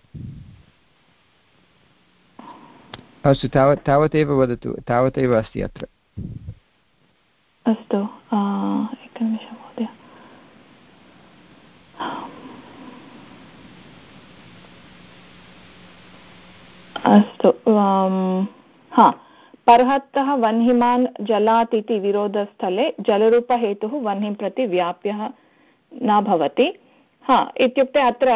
अस्तु तावत् तावदेव वदतु तावदेव अस्ति अत्र। अस्तु एकनिमिषं महोदय अस्तु हा पर्वतः वह्निमान् जलात् इति विरोधस्थले जलरूपहेतुः वह्निं प्रति व्याप्यः न भवति। हा इत्युक्ते अत्र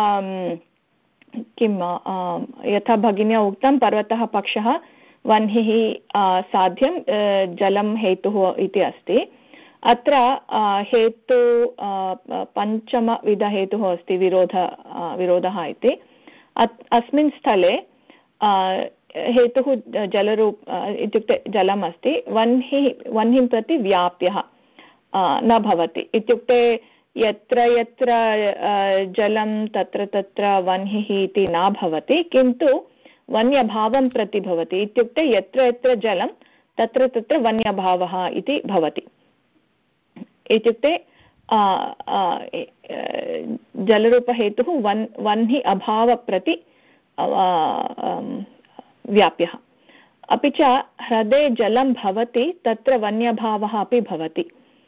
किं यथा भगिन्या उक्तं पर्वतः पक्षः वह्निः साध्यं जलं हेतुः इति अस्ति। अत्र हेतु पञ्चमविधहेतुः अस्ति विरोध विरोधः इति। अस्मिन् स्थले हेतुः जलरूप इत्युक्ते जलम् अस्ति वह्निः वह्निं प्रति व्याप्यः न भवति इत्युक्ते यत्र यत्र जलं तत्र तत्र वह्निः इति न भवति किन्तु वन्यभावं प्रति भवति इत्युक्ते यत्र यत्र जलं तत्र तत्र वन्यभावः इति भवति इत्युक्ते जलरूपहेतुः वन् वह्नि अभाव प्रति व्याप्यः। अपि च ह्रदे जलं भवति तत्र वन्यभावः अपि भवति।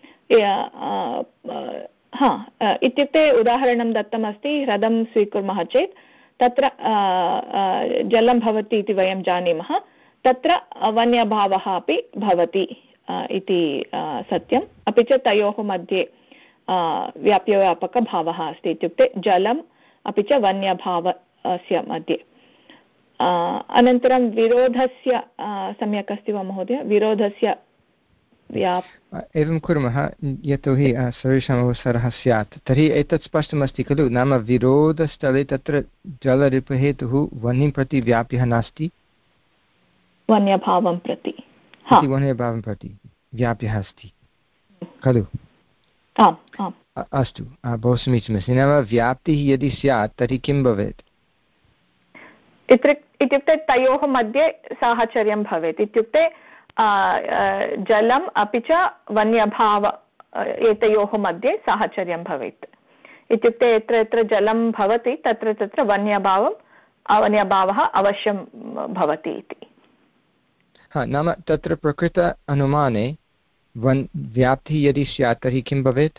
हा इत्युक्ते उदाहरणं दत्तमस्ति ह्रदं स्वीकुर्मः चेत् तत्र जलं भवति इति वयं जानीमः तत्र वन्यभावः अपि भवति इति सत्यम्। अपि च तयोः मध्ये व्याप्यव्यापकभावः अस्ति इत्युक्ते जलम् अपि च वन्यभावस्य मध्ये। अनन्तरं विरोधस्य सम्यक् अस्ति वा महोदय विरोधस्य एवं कुर्मः यतोहि सर्वेषाम् अवसरः स्यात् तर्हि एतत् स्पष्टमस्ति खलु नाम विरोधस्थले तत्र जलरूपहेतुः वह्निं प्रति व्याप्यः नास्ति वन्यभावं प्रति वन्यभावं प्रति व्याप्यः अस्ति खलु। अस्तु बहु समीचीनमस्ति नाम व्याप्तिः यदि स्यात् तर्हि किं भवेत् इत्युक्ते तयोः मध्ये साहचर्यं भवेत् इत्युक्ते जलम् अपि च वन्यभाव एतयोः मध्ये साहचर्यं भवेत् इत्युक्ते यत्र यत्र जलं भवति तत्र तत्र वन्यभावम् वन्यभावः अवश्यं भवति इति। हा नाम तत्र प्रकृत अनुमाने वन् व्याप्तिः यदि स्यात् तर्हि किं भवेत्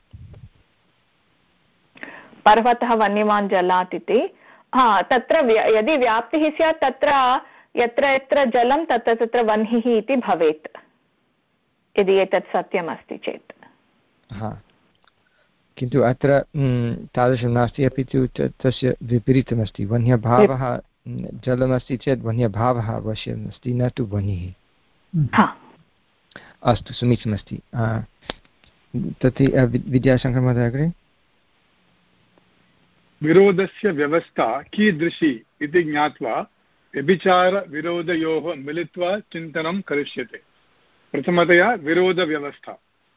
पर्वतः वह्निमान् जलात् इति। हा तत्र यदि व्याप्तिः स्यात् तत्र यत्र यत्र जलं तत्र तत्र वह्निः इति भवेत् यदि एतत् सत्यमस्ति चेत्। हा किन्तु अत्र तादृशं नास्ति अपि तु तस्य विपरीतमस्ति वह्न्यभावः जलमस्ति चेत् वह्न्यभावः अवश्यम् अस्ति न तु वह्निः। अस्तु समीचीनमस्ति। तत् विद्याशङ्करमहोदय अग्रे विरोधस्य व्यवस्था कीदृशी इति ज्ञात्वा व्यभिचारविरोधयोः मिलित्वा चिन्तनं करिष्यते। प्रथमतया विरोधव्यवस्था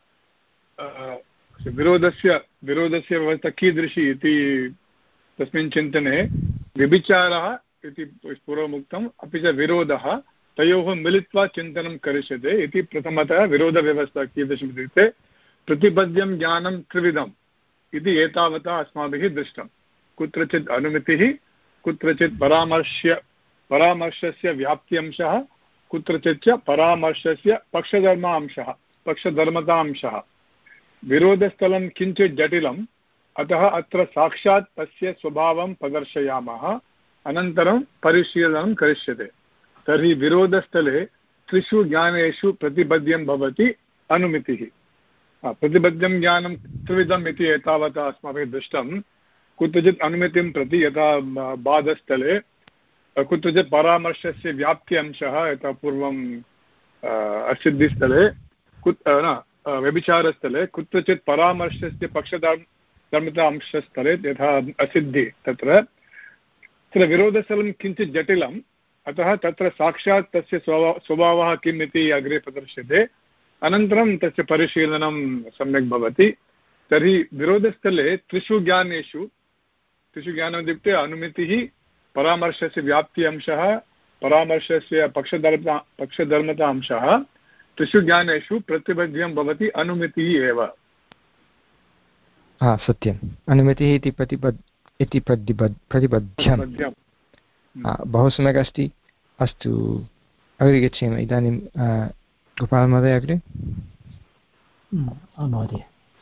विरोधस्य विरोधस्य व्यवस्था कीदृशी इति तस्मिन् चिन्तने व्यभिचारः इति पूर्वमुक्तम् अपि च विरोधः तयोः मिलित्वा चिन्तनं करिष्यते इति प्रथमतः विरोधव्यवस्था कीदृशी इत्युक्ते प्रतिपद्यं ज्ञानं त्रिविधम् इति एतावता अस्माभिः दृष्टं। कुत्रचित् अनुमितिः कुत्रचित् परामर्श्य परामर्शस्य व्याप्त्यंशः कुत्रचित् च परामर्शस्य पक्षधर्मांशः पक्षधर्मतांशः। विरोधस्थलं किञ्चित् जटिलम् अतः अत्र साक्षात् तस्य स्वभावं प्रदर्शयामः अनन्तरं परिशीलनं करिष्यते। तर्हि विरोधस्थले त्रिषु ज्ञानेषु प्रतिपद्यं भवति अनुमितिः। प्रतिपद्यं ज्ञानं त्रिविधम् इति एतावता अस्माभिः दृष्टं। कुत्रचित् अनुमितिं प्रति यथा बाधस्थले कुत्रचित् परामर्शस्य व्याप्ति अंशः यथा पूर्वं असिद्धिस्थले कुत् न व्यभिचारस्थले कुत्रचित् परामर्शस्य पक्षधर्म धर्मता अंशस्थले यथा असिद्धि तत्र तत्र विरोधस्थलं किञ्चित् जटिलम् अतः तत्र साक्षात् तस्य स्वभाव स्वभावः किम् इति अग्रे प्रदर्श्यते अनन्तरं तस्य परिशीलनं सम्यक् भवति तर्हि विरोधस्थले त्रिषु ज्ञानेषु त्रिषु ज्ञानम् इत्युक्ते अनुमितिः परामर्शस्य व्याप्ति अंशः परामर्शस्य पक्षधर्मता पक्षधर्मता अंशः त्रिषु ज्ञानेषु प्रतिबध्यं भवति अनुमितिः एव हा सत्यम् अनुमितिः इति प्रतिबद् इति प्रतिबद् प्रतिबध्यं बहु सम्यक् अस्ति अस्तु अग्रे गच्छेम इदानीं गोपालमहोदय अग्रे महोदय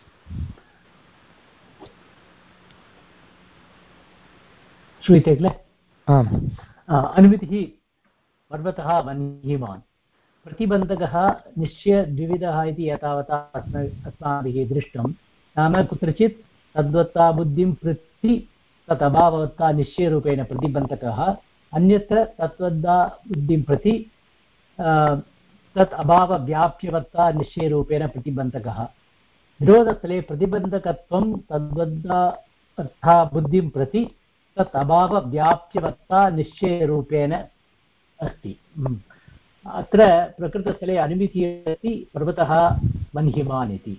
श्रूयते किल आम् अनुमितिः पर्वतः वह्निमान् प्रतिबन्धकः निश्चयद्विविधः इति यथावता अस्माभिः दृष्टं नाम कुत्रचित् तद्वत्ता बुद्धिं प्रति तत् अभाववत्ता निश्चयरूपेण प्रतिबन्धकः अन्यत्र तत्वद्दा बुद्धिं प्रति तत् अभावव्याप्यवत्ता निश्चयरूपेण प्रतिबन्धकः विरोधस्थले प्रतिबन्धकत्वं तद्वद्दा अर्था बुद्धिं प्रति तत् अभावव्याप्यवत्ता निश्चयरूपेण अस्ति अत्र प्रकृतस्थले अनुमितिः अस्ति पर्वतः वह्निमान् इति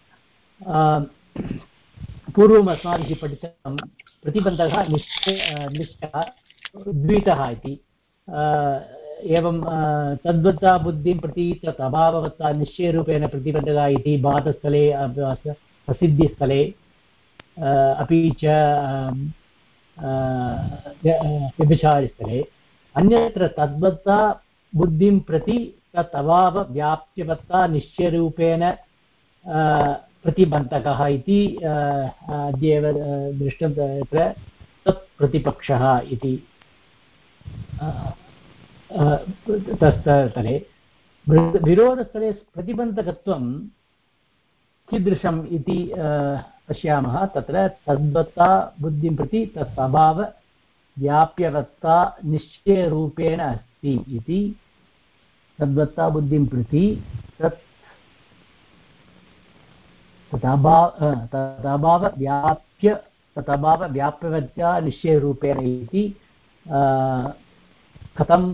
पूर्वम् अस्माभिः पठितं प्रतिबन्धकः निश्चय निश्चयः द्वितः इति एवं तद्वत्ता बुद्धिं प्रति तत् अभाववत्ता निश्चयरूपेण प्रतिबन्धकः इति बाधस्थले प्रसिद्धिस्थले अपि च व्यभिचारस्थले अन्यत्र तद्वत्ता बुद्धिं प्रति तत् अभावव्याप्यवत्ता निश्चयरूपेण प्रतिबन्धकः इति अद्य एव दृष्टं तत्र तत् प्रतिपक्षः इति तत्स्थले विरोधस्थले प्रतिबन्धकत्वं कीदृशम् इति पश्यामः तत्र तद्वत्ता बुद्धिं प्रति तत् अभावव्याप्यवत्ता निश्चयरूपेण अस्ति इति तद्वत्ता बुद्धिं प्रति तत् तदभाव तदभावव्याप्य तदभावव्याप्यवत्या निश्चयरूपेण इति कथं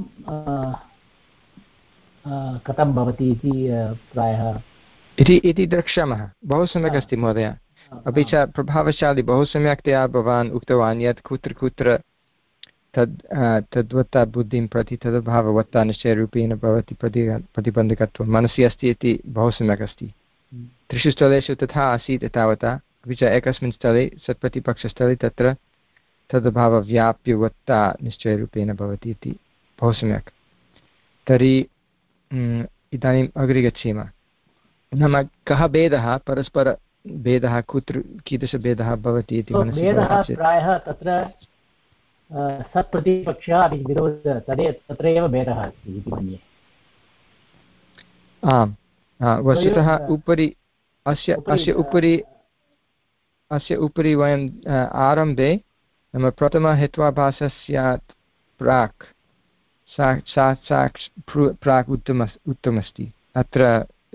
कथं भवति इति प्रायः इति इति द्रक्ष्यामः बहु सम्यक् अस्ति महोदय अपि च प्रभावशाली बहु सम्यक्तया भवान् उक्तवान् यत् कुत्र कुत्र तद् तद्वत्ता बुद्धिं प्रति तदभाववत्ता निश्चयरूपेण भवति प्रति प्रतिबन्धकत्वं मनसि अस्ति इति बहु सम्यक् अस्ति त्रिषु स्थलेषु तथा आसीत् तावता अपि च एकस्मिन् स्थले सत्प्रतिपक्षस्थले तत्र तदभावव्याप्यवत्ता निश्चयरूपेण भवति इति बहु सम्यक् तर्हि इदानीम् अग्रे गच्छेम नाम कः भेदः परस्परभेदः कुत्र कीदृशभेदः भवति इति भेदः प्रायः तत्र सत्प्रतिपक्षः विरोधः तदे तत्र एव भेदः अस्ति इति मन्ये आम् वस्तुतः उपरि अस्य अस्य उपरि अस्य उपरि वयम् आरम्भे नाम प्रथमहेत्वाभासस्य प्राक् साक्षात् साक्ष प्राक् उत्तम उत्तमस्ति अत्र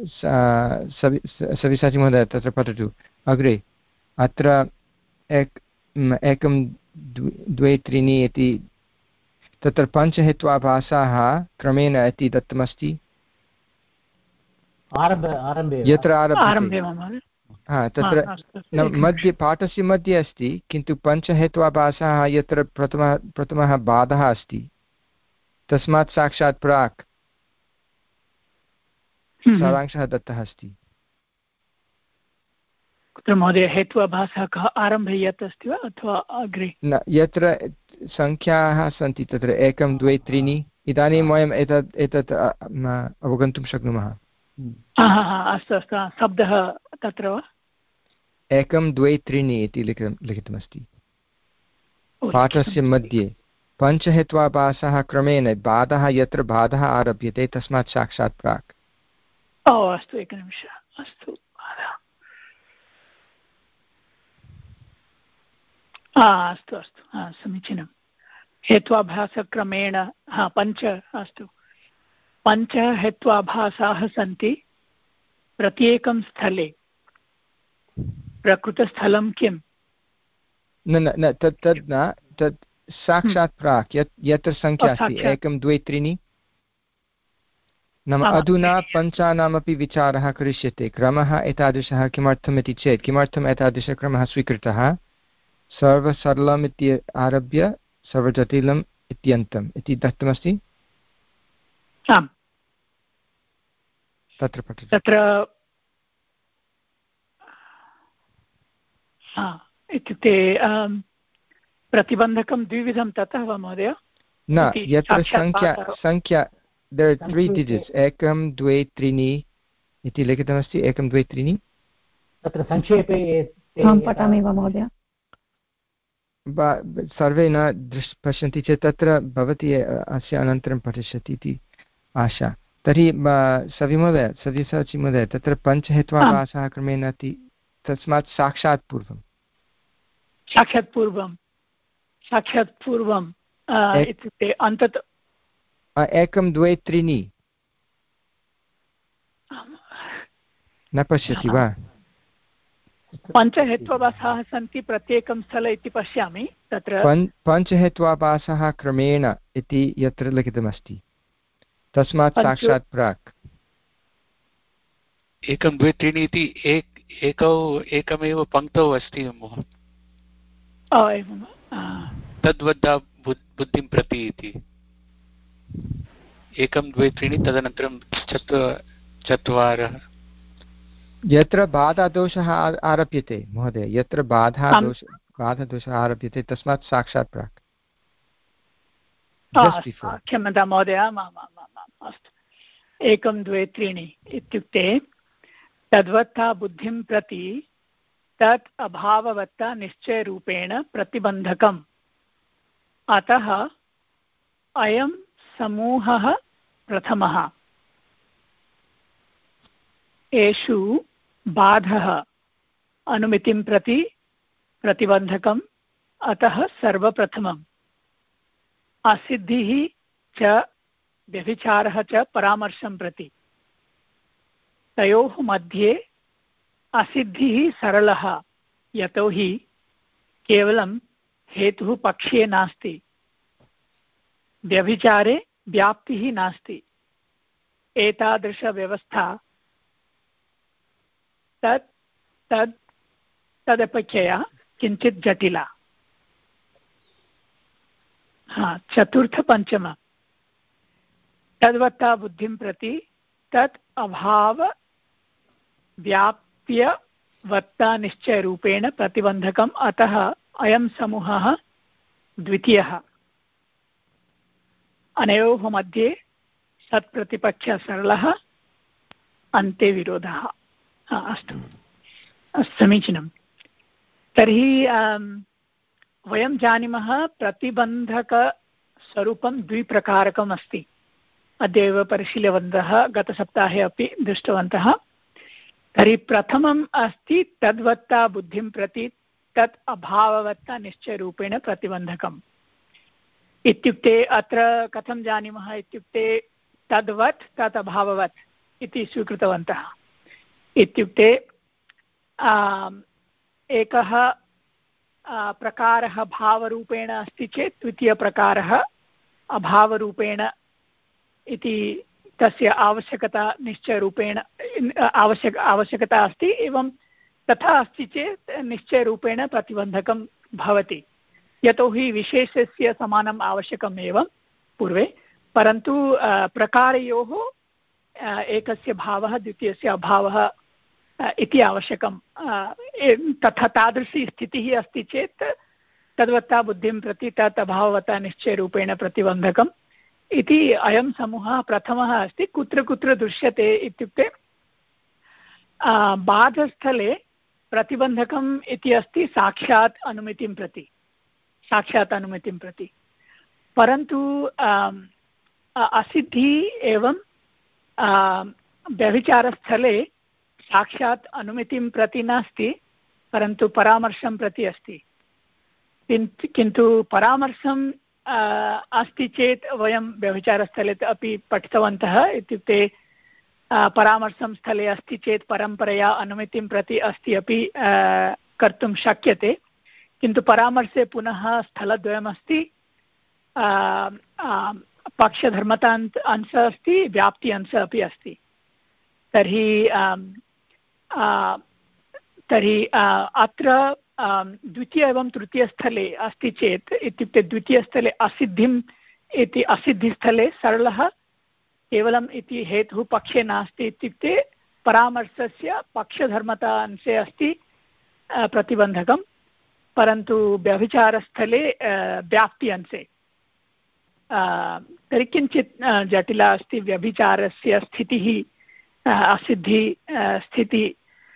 सविसाचि महोदय तत्र पठतु अग्रे अत्र एक एकं द्वे त्रीणि इति तत्र पञ्चहेत्वाभासाः क्रमेण इति दत्तमस्ति यत्र आरभ्यते हा तत्र मध्ये पाठस्य मध्ये अस्ति किन्तु पञ्चहेत्वाभासः यत्र प्रथमः प्रथमः बाधः अस्ति तस्मात् साक्षात् प्राक् सारांशः दत्तः अस्ति कुत्र महोदय हेत्वाभासः कः आरम्भे यत् अस्ति वा अथवा अग्रे न यत्र सङ्ख्याः सन्ति तत्र एकं द्वे त्रीणि इदानीं वयम् एतत् एतत् अवगन्तुं शक्नुमः अस्तु अस्तु शब्दः तत्र वा एकं द्वे त्रीणि इति लिखितं लिखितमस्ति पाठस्य मध्ये पञ्चहेत्वाभासः क्रमेण बाधः यत्र बाधः आरभ्यते तस्मात् साक्षात् प्राक् ओ अस्तु एकनिमिषः अस्तु अस्तु अस्तु समीचीनं हेत्वाभासक्रमेण हा पञ्च अस्तु पञ्च हेत्वाभासाः सन्ति प्रत्येकं स्थले प्रकृतस्थलं किम्? न न तत् तद् न तत् साक्षात् प्राक् यत् यत्र संख्या अस्ति एकं द्वे त्रीणि नाम अधुना पञ्चानामपि विचारः करिष्यते क्रमः एतादृशः किमर्थम् इति चेत् किमर्थम् एतादृशक्रमः स्वीकृतः सर्वसरलम् इति आरभ्य सर्वजटिलम् इत्यन्तम् इति दत्तमस्ति तत्र पठतु तत्र इत्युक्ते प्रतिबन्धकं द्विविधं ततः वा महोदय न यत्र संख्या संख्या there are three digits एकं द्वे त्रीणि इति लिखितमस्ति एकं द्वे त्रीणि तत्र संक्षेपे अहं पठामि वा महोदय सर्वे न दृश् पश्यन्ति चेत् तत्र भवती अस्य अनन्तरं पठिष्यति इति आशा तर्हि सविमहोदय सव्यसाचि महोदय तत्र पञ्चहेत्वाभासः क्रमेण इति तस्मात् साक्षात् पूर्वं साक्षात् पूर्वं साक्षात् पूर्वं इत्युक्ते अन्तत एकं द्वे त्रीणि न पश्यति वा पञ्चहेत्वाभासाः सन्ति प्रत्येकं स्थले इति पश्यामि तत्र पञ्चहेत्वाभासः क्रमेण इति यत्र लिखितमस्ति तस्मात् साक्षात् प्राक् एकं द्वे त्रीणि इति एक एकौ एकमेव पङ्क्तौ अस्ति तद्वद् बुद्धिं प्रति इति एकं द्वे त्रीणि तदनन्तरं चत्वारः यत्र बाधादोषः आरभ्यते महोदय यत्र बाधादोष बाधादोषः आरभ्यते तस्मात् साक्षात् प्राक् क्षम्यतां महोदय अस्तु एकं द्वे त्रीणि इत्युक्ते तद्वत्ता बुद्धिं प्रति तत् अभाववत्ता निश्चयरूपेण प्रतिबन्धकम् अतः अयं समूहः प्रथमः एषु बाधः अनुमितिं प्रति प्रतिबन्धकम् अतः सर्वप्रथमम् असिद्धिः च व्यभिचारः च परामर्शं प्रति तयोः मध्ये असिद्धिः सरलः यतोहि केवलं हेतुः पक्षे नास्ति व्यभिचारे व्याप्तिः नास्ति एतादृशव्यवस्था तत् तद् तदपेक्षया किञ्चित् जटिला हा चतुर्थपञ्चम तद्वत्ता बुद्धिं प्रति तत् अभाव व्याप्यवत्ता निश्चयरूपेण प्रतिबन्धकम् अतः अयं समूहः द्वितीयः अनयोः मध्ये सत्प्रतिपक्षः सरलः अन्ते विरोधः अस्तु समीचीनं तर्हि वयं जानीमः प्रतिबन्धकस्वरूपं द्विप्रकारकम् अस्ति अद्यैव परिशील्यवन्तः गतसप्ताहे अपि दृष्टवन्तः तर्हि प्रथमम् अस्ति तद्वत्ता बुद्धिं प्रति तत् अभाववत्ता निश्चयरूपेण प्रतिबन्धकम् इत्युक्ते अत्र कथं जानीमः इत्युक्ते तद्वत् तत् अभाववत् इति स्वीकृतवन्तः इत्युक्ते एकः प्रकारः भावरूपेण अस्ति चेत् द्वितीयप्रकारः अभावरूपेण इति तस्य आवश्यकता निश्चयरूपेण आवश्यक आवश्यकता अस्ति एवं तथा अस्ति चेत् निश्चयरूपेण प्रतिबन्धकं भवति यतोहि विशेषस्य समानम् आवश्यकम् एव पूर्वे परन्तु प्रकारयोः एकस्य भावः द्वितीयस्य अभावः इति आवश्यकं तथा तादृशी स्थितिः अस्ति चेत् तद्वत्ता बुद्धिं प्रति तत् अभाववता निश्चयरूपेण प्रतिबन्धकम् इति अयं समूहः प्रथमः अस्ति कुत्र कुत्र दृश्यते इत्युक्ते बाधस्थले प्रतिबन्धकम् इति अस्ति साक्षात् अनुमितिं प्रति साक्षात् अनुमितिं प्रति परन्तु असिद्धिः एवं व्यभिचारस्थले साक्षात् अनुमितिं प्रति नास्ति परन्तु परामर्शं प्रति अस्ति किन्तु परामर्शं अस्ति चेत् वयं व्यभिचारस्थले अपि पठितवन्तः इत्युक्ते परामर्शं स्थले अस्ति चेत् परम्परया अनुमतिं प्रति अस्ति अपि कर्तुं शक्यते किन्तु परामर्शे पुनः स्थलद्वयमस्ति पक्षधर्मता अंशः अस्ति व्याप्ति अंशः अपि अस्ति तर्हि तर्हि अत्र द्वितीय एवं तृतीयस्थले अस्ति चेत् इत्युक्ते द्वितीयस्थले असिद्धिम् इति असिद्धिस्थले सरलः केवलम् इति हेतुः पक्षे नास्ति इत्युक्ते परामर्शस्य पक्षधर्मता अंशे अस्ति प्रतिबन्धकं परन्तु व्यभिचारस्थले व्याप्ति अंशे तर्हि किञ्चित् जटिला अस्ति व्यभिचारस्य स्थितिः असिद्धि स्थिति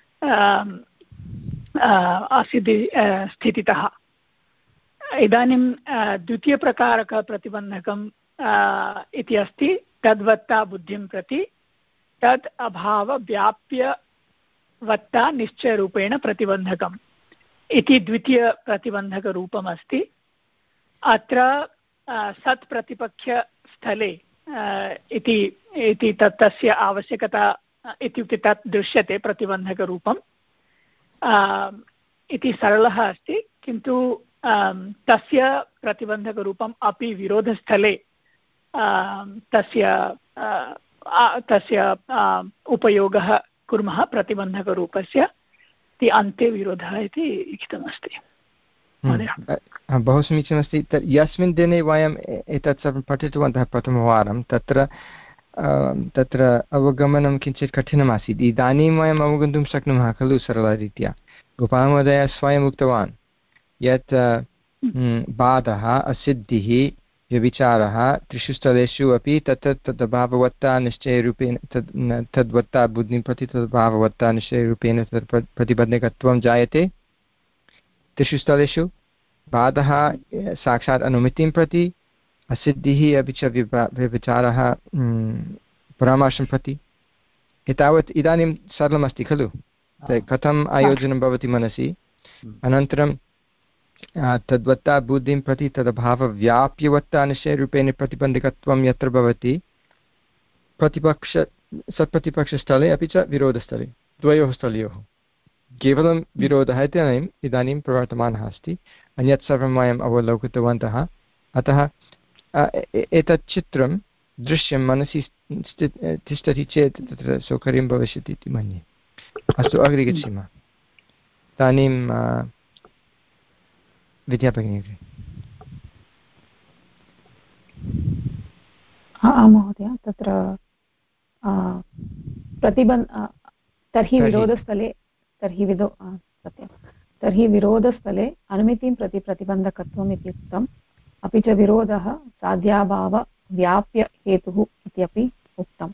असिद्धि स्थितितः इदानीं द्वितीयप्रकारकप्रतिबन्धकम् इति अस्ति तद्वत्ता बुद्धिं प्रति तद् अभावव्याप्यवत्ता निश्चयरूपेण प्रतिबन्धकम् इति द्वितीयप्रतिबन्धकरूपमस्ति अत्र सत्प्रतिपक्षस्थले इति इति तत् तस्य आवश्यकता इत्युक्ते तत् दृश्यते प्रतिबन्धकरूपम् इति सरलः अस्ति किन्तु तस्य प्रतिबन्धकरूपम् अपि विरोधस्थले तस्य तस्य उपयोगः कुर्मः प्रतिबन्धकरूपस्य इति अन्ते विरोधः इति लिखितमस्ति बहु समीचीनमस्ति यस्मिन् दिने वयम् एतत् सर्वं पठितवन्तः प्रथमवारं तत्र तत्र अवगमनं किञ्चित् कठिनमासीत् इदानीं वयम् अवगन्तुं शक्नुमः खलु सरलरीत्या गोपालमहोदयः स्वयम् उक्तवान् यत् बाधः असिद्धिः व्यभिचारः त्रिषु स्थलेषु अपि तत्र तदभाववत्ता निश्चयरूपेण तद् तद्वत्ता बुद्धिं प्रति तदभाववत्ता निश्चयरूपेण तत् प्रतिबन्धकत्वं जायते त्रिषु स्थलेषु बाधः साक्षात् अनुमितिं प्रति असिद्धिः अपि च व्यभिचारः परामर्शं प्रति एतावत् इदानीं सरलमस्ति खलु कथम् आयोजनं भवति मनसि अनन्तरं तद्वत्ता बुद्धिं प्रति तदभावव्याप्यवत्ता निश्चयरूपेण प्रतिबन्धकत्वं यत्र भवति प्रतिपक्ष सत्प्रतिपक्षस्थले अपि च विरोधस्थले द्वयोः स्थलयोः केवलं विरोधः इदानीम् इदानीं प्रवर्तमानः अस्ति अन्यत् सर्वं वयम् अवलोकितवन्तः अतः एतत् चित्रं दृश्यं मनसि तिष्ठति चेत् तत्र सौकर्यं भविष्यति इति मन्ये अस्तु अग्रे गच्छामः इदानीं विद्याभगिनी महोदय तत्र प्रतिबन्ध तर्हि विरोधस्थले तर्हि विदो सत्यं तर्हि विरोधस्थले अनुमितिं प्रति प्रतिबन्धकत्वम् इति उक्तम् अपि च विरोधः साध्याभावव्याप्यहेतुः इत्यपि उक्तम्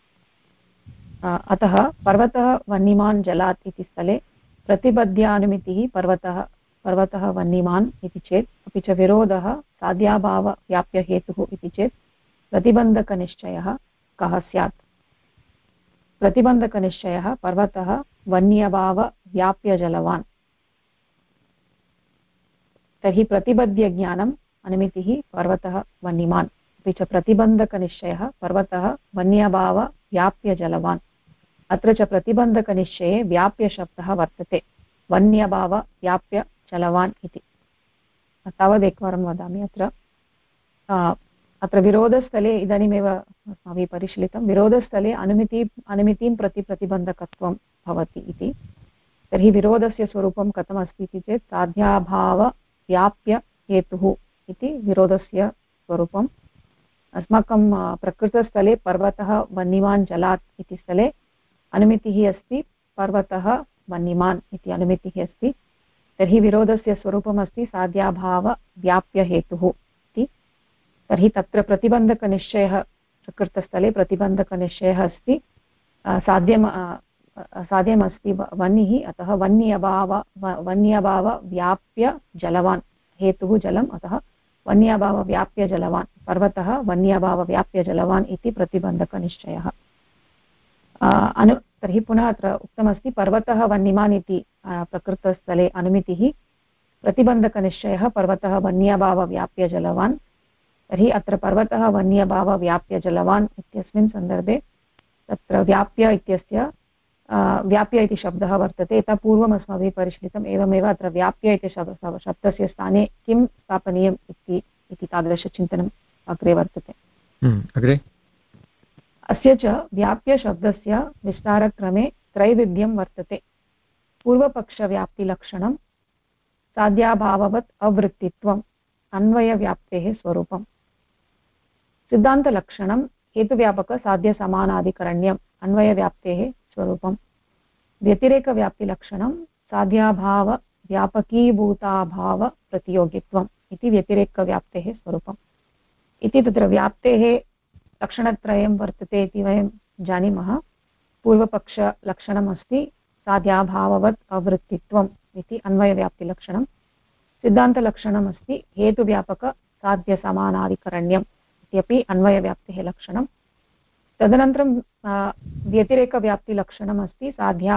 अतः पर्वतः वह्निमान् जलात् इति स्थले प्रतिबद्ध्यानुमितिः पर्वतः पर्वतः वह्निमान् इति चेत् अपि च विरोधः साध्याभावव्याप्यहेतुः इति चेत् प्रतिबन्धकनिश्चयः कः स्यात् प्रतिबन्धकनिश्चयः पर्वतः वह्न्यभावव्याप्यजलवान् तर्हि प्रतिबध्यज्ञानम् अनुमितिः पर्वतः वह्निमान् अपि च प्रतिबन्धकनिश्चयः पर्वतः वह्न्यभावव्याप्यजलवान् अत्र च प्रतिबन्धकनिश्चये व्याप्यशब्दः वर्तते वह्न्यभावव्याप्यजलवान् इति तावदेकवारं वदामि अत्र अत्र विरोधस्थले इदानीमेव अस्माभिः परिशीलितं विरोधस्थले अनुमिति अनुमितिं प्रति प्रतिबन्धकत्वं भवति इति तर्हि विरोधस्य स्वरूपं कथमस्ति इति चेत् साध्याभावव्याप्यहेतुः इति विरोधस्य स्वरूपम् अस्माकं प्रकृतस्थले पर्वतः वह्निमान् जलात् इति स्थले अनुमितिः अस्ति पर्वतः वह्निमान् इति अनुमितिः अस्ति तर्हि विरोधस्य स्वरूपमस्ति साध्याभावव्याप्यहेतुः इति तर्हि तत्र प्रतिबन्धकनिश्चयः प्रकृतस्थले प्रतिबन्धकनिश्चयः अस्ति साध्यं साध्यमस्ति वह्निः अतः वह्न्यभाव वह्न्यभावव्याप्यजलवान् हेतुः जलम् अतः वह्न्यभावव्याप्यजलवान् पर्वतः वह्न्यभावव्याप्यजलवान् इति प्रतिबन्धकनिश्चयः अनु तर्हि पुनः अत्र उक्तमस्ति पर्वतः वह्निमान् इति प्रकृतस्थले अनुमितिः प्रतिबन्धकनिश्चयः पर्वतः वह्न्यभावव्याप्यजलवान् तर्हि अत्र पर्वतः वन्यभाव व्याप्य जलवान् इत्यस्मिन् सन्दर्भे तत्र व्याप्य इत्यस्य व्याप्य इति शब्दः वर्तते। यथा पूर्वम् अस्माभिः परिशीलितम् एवमेव अत्र व्याप्य इति शब्द शब्दस्य स्थाने किं स्थापनीयम् इति इति तादृशचिन्तनम् अग्रे वर्तते। अग्रे अस्य च व्याप्यशब्दस्य विस्तारक्रमे त्रैविध्यं वर्तते। पूर्वपक्षव्याप्तिलक्षणं, साध्याभाववत् अवृत्तित्वम्, अन्वयव्याप्तेः स्वरूपम्। सिद्धान्तलक्षणं हेतुव्यापकसाध्यसमानाधिकरण्यम्, अन्वयव्याप्तेः स्वरूपम्। व्यतिरेकव्याप्तिलक्षणं साध्याभावव्यापकीभूताभावप्रतियोगित्वम् इति व्यतिरेकव्याप्तेः स्वरूपम्। इति तत्र व्याप्तेः लक्षणत्रयं वर्तते इति वयं जानीमः। पूर्वपक्षलक्षणमस्ति साध्याभाववत् अवृत्तित्वम् इति अन्वयव्याप्तिलक्षणं। सिद्धान्तलक्षणमस्ति हेतुव्यापकसाध्यसमानाधिकरण्यम् इत्यपि अन्वयव्याप्तेः लक्षणं। तदनन्तरं व्यतिरेकव्याप्तिलक्षणमस्ति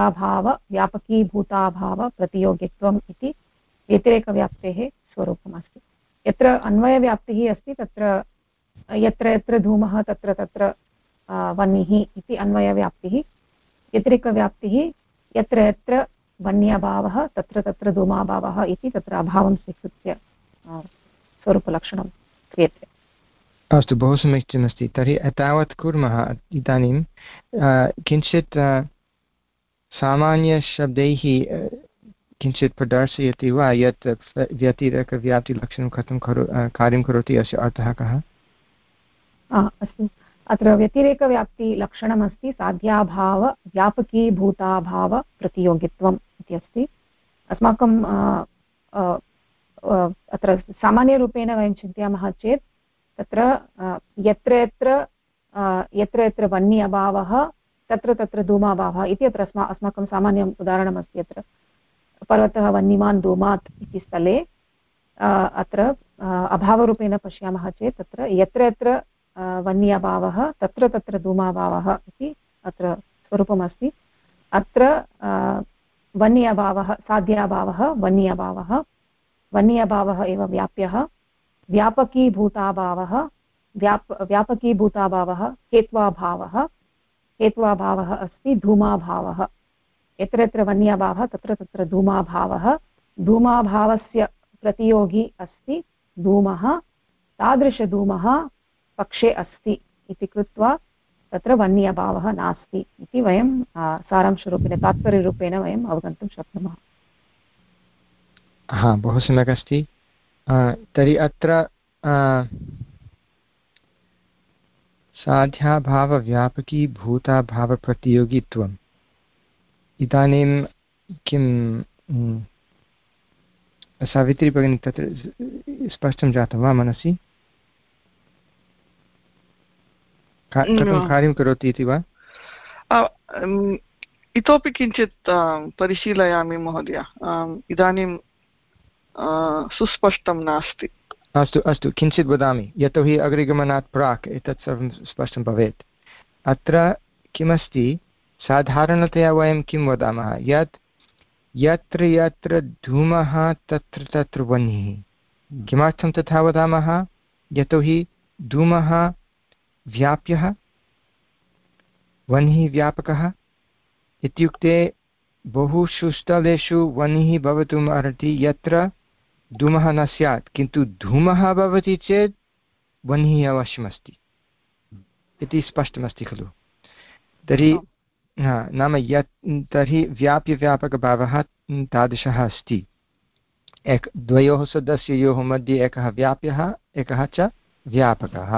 साध्याभावव्यापकीभूताभावप्रतियोगित्वम् इति व्यतिरेकव्याप्तेः स्वरूपमस्ति। यत्र अन्वयव्याप्तिः अस्ति तत्र यत्र यत्र धूमः तत्र तत्र वह्निः इति अन्वयव्याप्तिः। व्यतिरेकव्याप्तिः यत्र यत्र वन्यभावः तत्र तत्र धूमाभावः इति तत्र अभावं स्वीकृत्य स्वरूपलक्षणं क्रियते। अस्तु, बहु समीचीनमस्ति। तर्हि एतावत् कुर्मः। इदानीं किञ्चित् सामान्यशब्दैः किञ्चित् प्रदर्शयति वा यत् व्यतिरेकव्याप्तिलक्षणं कथं करो कार्यं करोति, अस्य अर्थः कः? अस्तु, अत्र व्यतिरेकव्याप्तिलक्षणमस्ति साध्याभावव्यापकीभूताभावप्रतियोगित्वम् इति अस्ति। अस्माकं अत्र सामान्यरूपेण वयं चिन्तयामः चेत् तत्र यत्र यत्र यत्र यत्र वह्नि अभावः तत्र तत्र धूमाभावः इति अत्र अस्मा अस्माकं सामान्यम् उदाहरणमस्ति। अत्र पर्वतः वह्निमान् धूमात् इति स्थले अत्र अभावरूपेण पश्यामः चेत् तत्र यत्र यत्र वह्नि अभावः तत्र तत्र धूमाभावः इति अत्र स्वरूपमस्ति। अत्र वह्नि अभावः साध्याभावः वह्नि अभावः वह्नि अभावः एव व्याप्यः। व्यापकीभूताभावः व्याप व्यापकीभूताभावः हेत्वाभावः हेत्वाभावः अस्ति धूमाभावः। यत्र यत्र वन्यभावः तत्र तत्र धूमाभावः। धूमाभावस्य प्रतियोगी अस्ति धूमः। तादृशधूमः पक्षे अस्ति इति कृत्वा तत्र वन्यभावः नास्ति इति वयं सारांशरूपेण तात्पर्यरूपेण वयम् अवगन्तुं शक्नुमः। हा, बहु सम्यक् अस्ति। तर्हि अत्र साध्याभावव्यापकीभूताभावप्रतियोगित्वम् इदानीं किं सावित्री भगिनी तत्र स्पष्टं जातं वा मनसि? कथं कार्यं करोति इति वा? इतोपि किञ्चित् परिशीलयामि महोदय। इदानीं सुस्पष्टं नास्ति। अस्तु अस्तु, किञ्चित् वदामि, यतोहि अग्रे गमनात् प्राक् एतत् सर्वं स्पष्टं भवेत्। अत्र किमस्ति, साधारणतया वयं किं वदामः, यत् यत्र यत्र धूमः तत्र तत्र वह्निः। किमर्थं तथा वदामः? यतोहि धूमः व्याप्यः, वह्निः व्यापकः। इत्युक्ते बहुषु स्थलेषु वह्निः भवितुम् अर्हति यत्र धूमः न स्यात्, किन्तु धूमः भवति चेत् वह्निः अवश्यमस्ति इति स्पष्टमस्ति खलु। तर्हि नाम यत् तर्हि व्याप्यव्यापकभावः तादृशः अस्ति। एक द्वयोः सदस्ययोः मध्ये एकः व्याप्यः एकः च व्यापकः।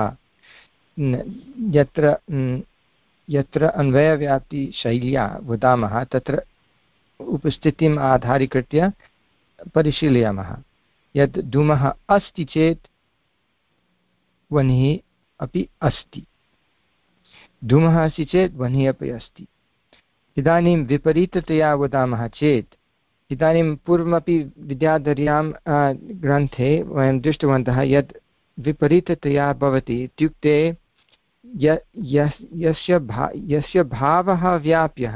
यत्र यत्र अन्वयव्याप्तिशैल्या वदामः तत्र उपस्थितिम् आधारीकृत्य परिशीलयामः। यत् धूमः अस्ति चेत् वह्निः अपि अस्ति, धूमः अस्ति चेत् वह्निः अपि अस्ति। इदानीं विपरीततया वदामः चेत्, इदानीं पूर्वमपि विद्याधर्यां ग्रन्थे वयं दृष्टवन्तः यत् विपरीततया भवति। इत्युक्ते य यस्य भा यस्य भावः व्याप्यः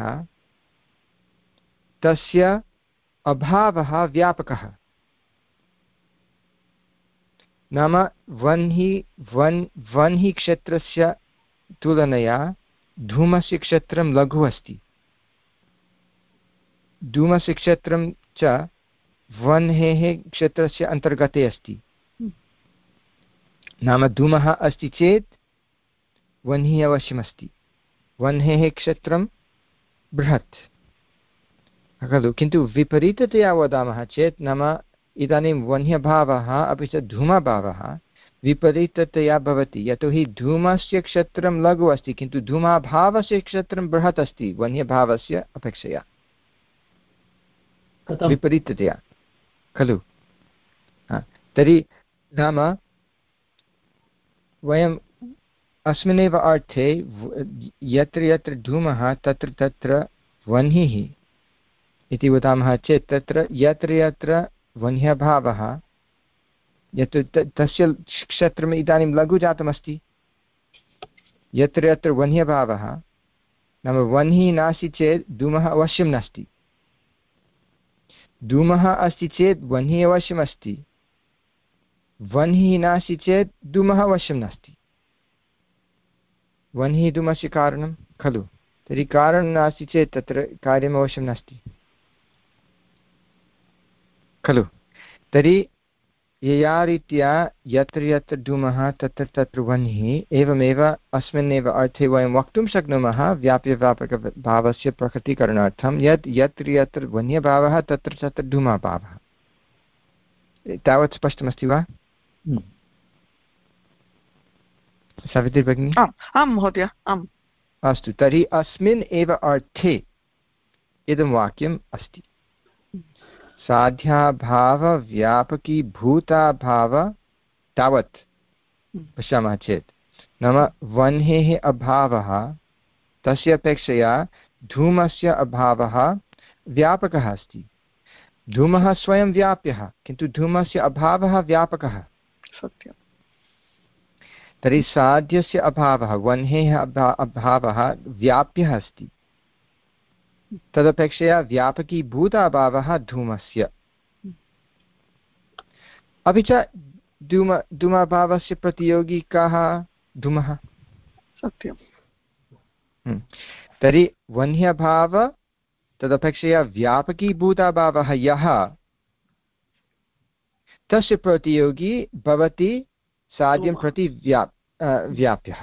तस्य अभावः व्यापकः। नाम वह्नि वन् वह्नि क्षेत्रस्य तुलनया धूमस्य क्षेत्रं लघु अस्ति। धूमस्य क्षेत्रं च वह्नेः क्षेत्रस्य अन्तर्गते अस्ति। नाम धूमः अस्ति चेत् वह्निः अवश्यमस्ति। वह्नेः क्षेत्रं बृहत् खलु, किन्तु विपरीततया वदामः चेत् नाम इदानीं वह्न्यभावः अपि च धूमभावः विपरीततया भवति, यतोहि धूमस्य क्षेत्रं लघु अस्ति किन्तु धूमाभावस्य क्षेत्रं बृहत् अस्ति वह्न्यभावस्य अपेक्षया, विपरीततया खलु। तर्हि नाम वयम् अस्मिन्नेव अर्थे यत्र यत्र धूमः तत्र तत्र वह्निः इति वदामः चेत् तत्र यत्र यत्र वह्न्यभावः यत् तस्य क्षेत्रम् इदानीं लघु जातमस्ति। यत्र यत्र वह्न्यभावः नाम वह्निः नास्ति चेत् धूमः अवश्यं नास्ति, धूमः अस्ति चेत् वह्निः अवश्यमस्ति, वह्निः नास्ति चेत् धूमः अवश्यं नास्ति। वह्निः धूमस्य कारणं खलु, तर्हि कारणं नास्ति चेत् तत्र कार्यम् अवश्यं नास्ति खलु। तर्हि यया रीत्या यत्र यत्र धूमः तत्र तत्र वह्निः, एवमेव अस्मिन्नेव अर्थे वयं वक्तुं शक्नुमः व्याप्यव्यापकभावस्य प्रकटीकरणार्थं यत् यत्र यत्र वह्न्यभावः तत्र तत्र धूमभावः। तावत् स्पष्टमस्ति वा सावित्री भगिनी? आं महोदय, आम्। अस्तु, तर्हि अस्मिन् एव अर्थे इदं वाक्यम् अस्ति। साध्याभावव्यापकीभूताभाव तावत् पश्यामः चेत् नाम वह्नेः अभावः तस्य अपेक्षया धूमस्य अभावः व्यापकः अस्ति। धूमः स्वयं व्याप्यः किन्तु धूमस्य अभावः व्यापकः। सत्यं। तर्हि साध्यस्य अभावः वह्नेः अभावः व्याप्यः अस्ति, तदपेक्षया व्यापकीभूताभावः धूमस्य। अपि च धूम धूमाभावस्य प्रतियोगी कः? धूमः। सत्यं। तर्हि वह्न्यभाव तदपेक्षया व्यापकीभूताभावः यः तस्य प्रतियोगी भवति साध्यं प्रति व्याप् व्याप्यः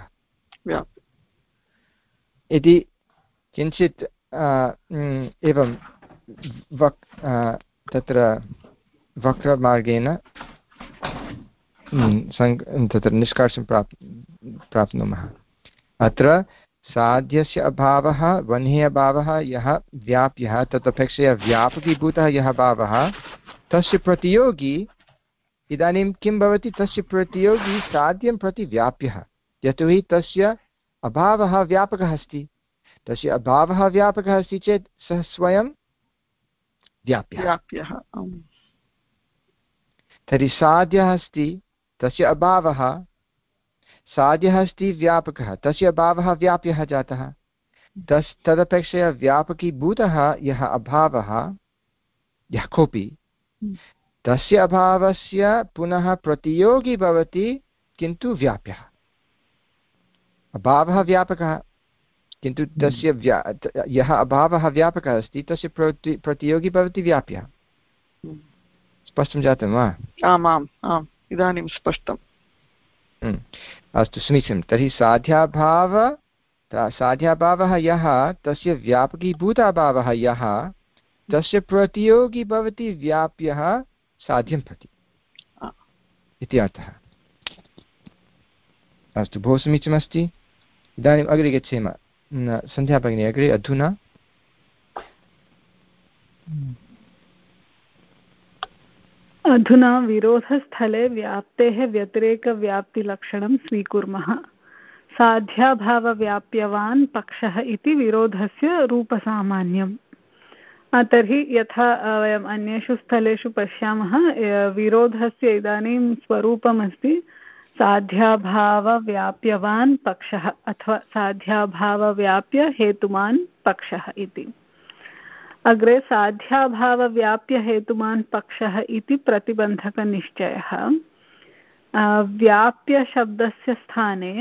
इति किञ्चित् एवं वक् तत्र वक्रमार्गेण तत्र निष्कर्षं प्राप् प्राप्नुमः। अत्र साध्यस्य अभावः वह्नेः अभावः यः व्याप्यः तदपेक्षया व्यापकीभूतः यः भावः तस्य प्रतियोगी इदानीं किं भवति? तस्य प्रतियोगी साध्यं प्रति व्याप्यः, यतोहि तस्य अभावः व्यापकः अस्ति। तस्य अभावः व्यापकः अस्ति चेत् सः स्वयं व्याप्यः। तर्हि साध्यः अस्ति, तस्य अभावः, साध्यः अस्ति व्यापकः, तस्य अभावः व्याप्यः जातः। तस् तदपेक्षया व्यापकीभूतः यः अभावः यः कोऽपि तस्य अभावस्य पुनः प्रतियोगी भवति किन्तु व्याप्यः। अभावः व्यापकः किन्तु तस्य व्या यः अभावः व्यापकः अस्ति तस्य प्रति प्रतियोगी भवति व्याप्यः। स्पष्टं जातं वा? आम् आम् आम्, इदानीं स्पष्टम्। अस्तु, समीचीनं। तर्हि साध्याभाव साध्याभावः यः तस्य व्यापकीभूताभावः यः तस्य प्रतियोगी भवति व्याप्यः साध्यं प्रति इति अर्थः। अस्तु, बहु समीचीनमस्ति। इदानीम् अग्रे गच्छेम। सन्ध्या भगिनी अग्रे। अधुना अधुना विरोधस्थले व्याप्तेः व्यतिरेकव्याप्तिलक्षणं स्वीकुर्मः। साध्याभावव्याप्यवान् पक्षः इति विरोधस्य रूपसामान्यम्। तर्हि यथा वयम् अन्येषु स्थलेषु पश्यामः, विरोधस्य इदानीं स्वरूपमस्ति साध्याभावव्याप्यवान् पक्षः अथवा साध्याभावव्याप्य हेतुमान् पक्षः इति। अग्रे साध्याभावव्याप्य हेतुमान् पक्षः इति प्रतिबन्धकनिश्चयः। व्याप्यशब्दस्य स्थाने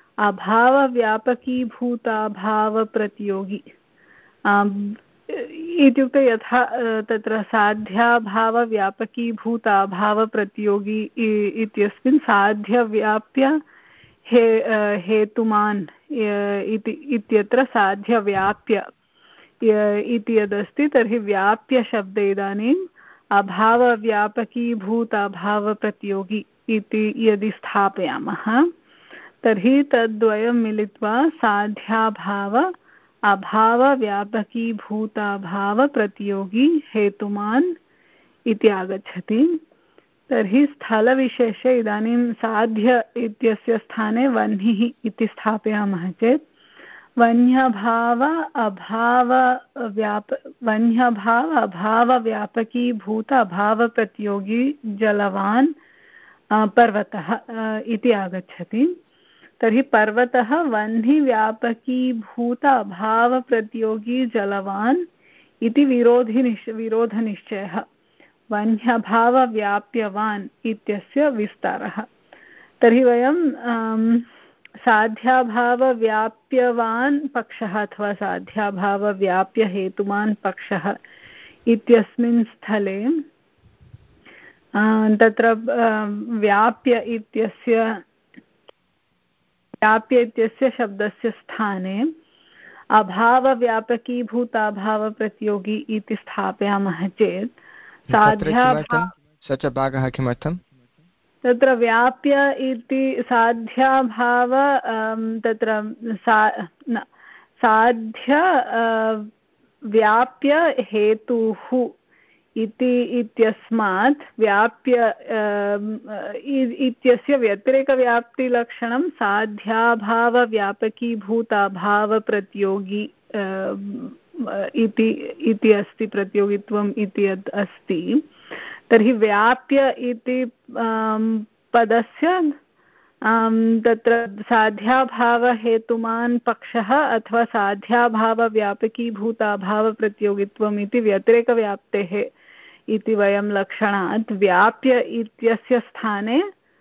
अभावव्यापकीभूताभावप्रतियोगी इत्युक्ते यथा तत्र साध्याभावव्यापकीभूताभावप्रतियोगी इत्यस्मिन् साध्यव्याप्य हे हेतुमान् इति इत्यत्र साध्यव्याप्य इति यदस्ति तर्हि व्याप्यशब्दे इदानीम् अभावव्यापकीभूताभावप्रतियोगी इति यदि स्थापयामः तर्हि तद्वयं मिलित्वा साध्याभाव अभावव्यापकीभूताभावप्रतियोगी हेतुमान् इति आगच्छति। तर्हि स्थलविशेषे इदानीं साध्य इत्यस्य स्थाने वह्निः इति स्थापयामः चेत् वह्न्यभाव अभावव्याप वह्न्यभाव अभावव्यापकीभूत अभावप्रतियोगी जलवान् पर्वतः इति आगच्छति। तर्हि पर्वतः वह्निव्यापकीभूत अभावप्रतियोगी जलवान् इति विरोधिनिश् विरोधनिश्चयः वह्न्यभावव्याप्यवान् इत्यस्य विस्तारः। तर्हि वयं साध्याभावव्याप्यवान् पक्षः अथवा साध्याभावव्याप्यहेतुमान् पक्षः इत्यस्मिन् स्थले तत्र व्याप्य इत्यस्य व्याप्य इत्यस्य शब्दस्य स्थाने अभावव्यापकीभूताभावप्रतियोगी इति स्थापयामः चेत् साध्याभाव स च भागः किमर्थं तत्र व्याप्य इति साध्याभाव तत्र साध्य व्याप्य हेतुः इति इत्यस्मात् व्याप्य इत्यस्य व्यतिरेकव्याप्तिलक्षणं साध्याभावव्यापकीभूताभावप्रतियोगी इति इति अस्ति प्रतियोगित्वम् इति यद् अस्ति तर्हि व्याप्य इति पदस्य तत्र साध्याभावहेतुमान् पक्षः अथवा साध्याभावव्यापकीभूताभावप्रतियोगित्वम् इति व्यतिरेकव्याप्तेः इति वयं लक्षणात् व्याप्य इत्यस्य स्थाने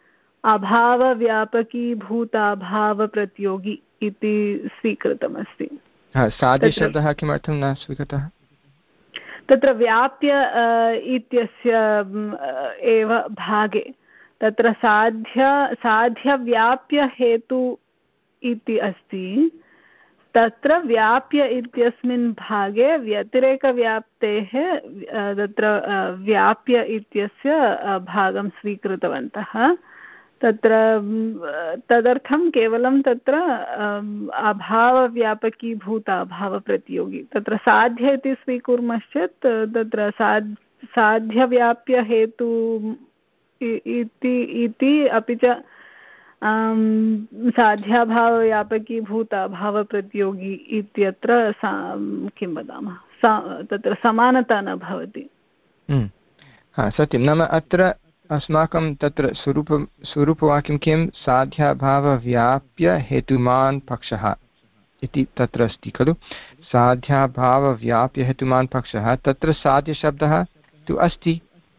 अभावव्यापकीभूताभावप्रतियोगी इति स्वीकृतमस्ति। साध्यशब्दः किमर्थं न स्वीकृतः तत्र व्याप्य इत्यस्य एव भागे तत्र साध्य साध्यव्याप्य हेतु इति अस्ति तत्र व्याप्य इत्यस्मिन् भागे व्यतिरेकव्याप्तेः तत्र व्याप्य इत्यस्य भागं स्वीकृतवन्तः तत्र तदर्थं केवलं तत्र अभावव्यापकीभूत अभावप्रतियोगी तत्र साध्य इति स्वीकुर्मश्चेत् तत्र साध् साध्यव्याप्यहेतु इति इति अपि च साध्याभावव्यापकीभूत अभावप्रतियोगी इत्यत्र किं वदामः तत्र समानता न भवति। सत्यं नाम अत्र अस्माकं तत्र स्वरूप स्वरूपवाक्यं किं साध्याभावव्याप्य हेतुमान् पक्षः इति तत्र अस्ति खलु साध्याभावव्याप्य हेतुमान् पक्षः तत्र साध्यशब्दः तु अस्ति।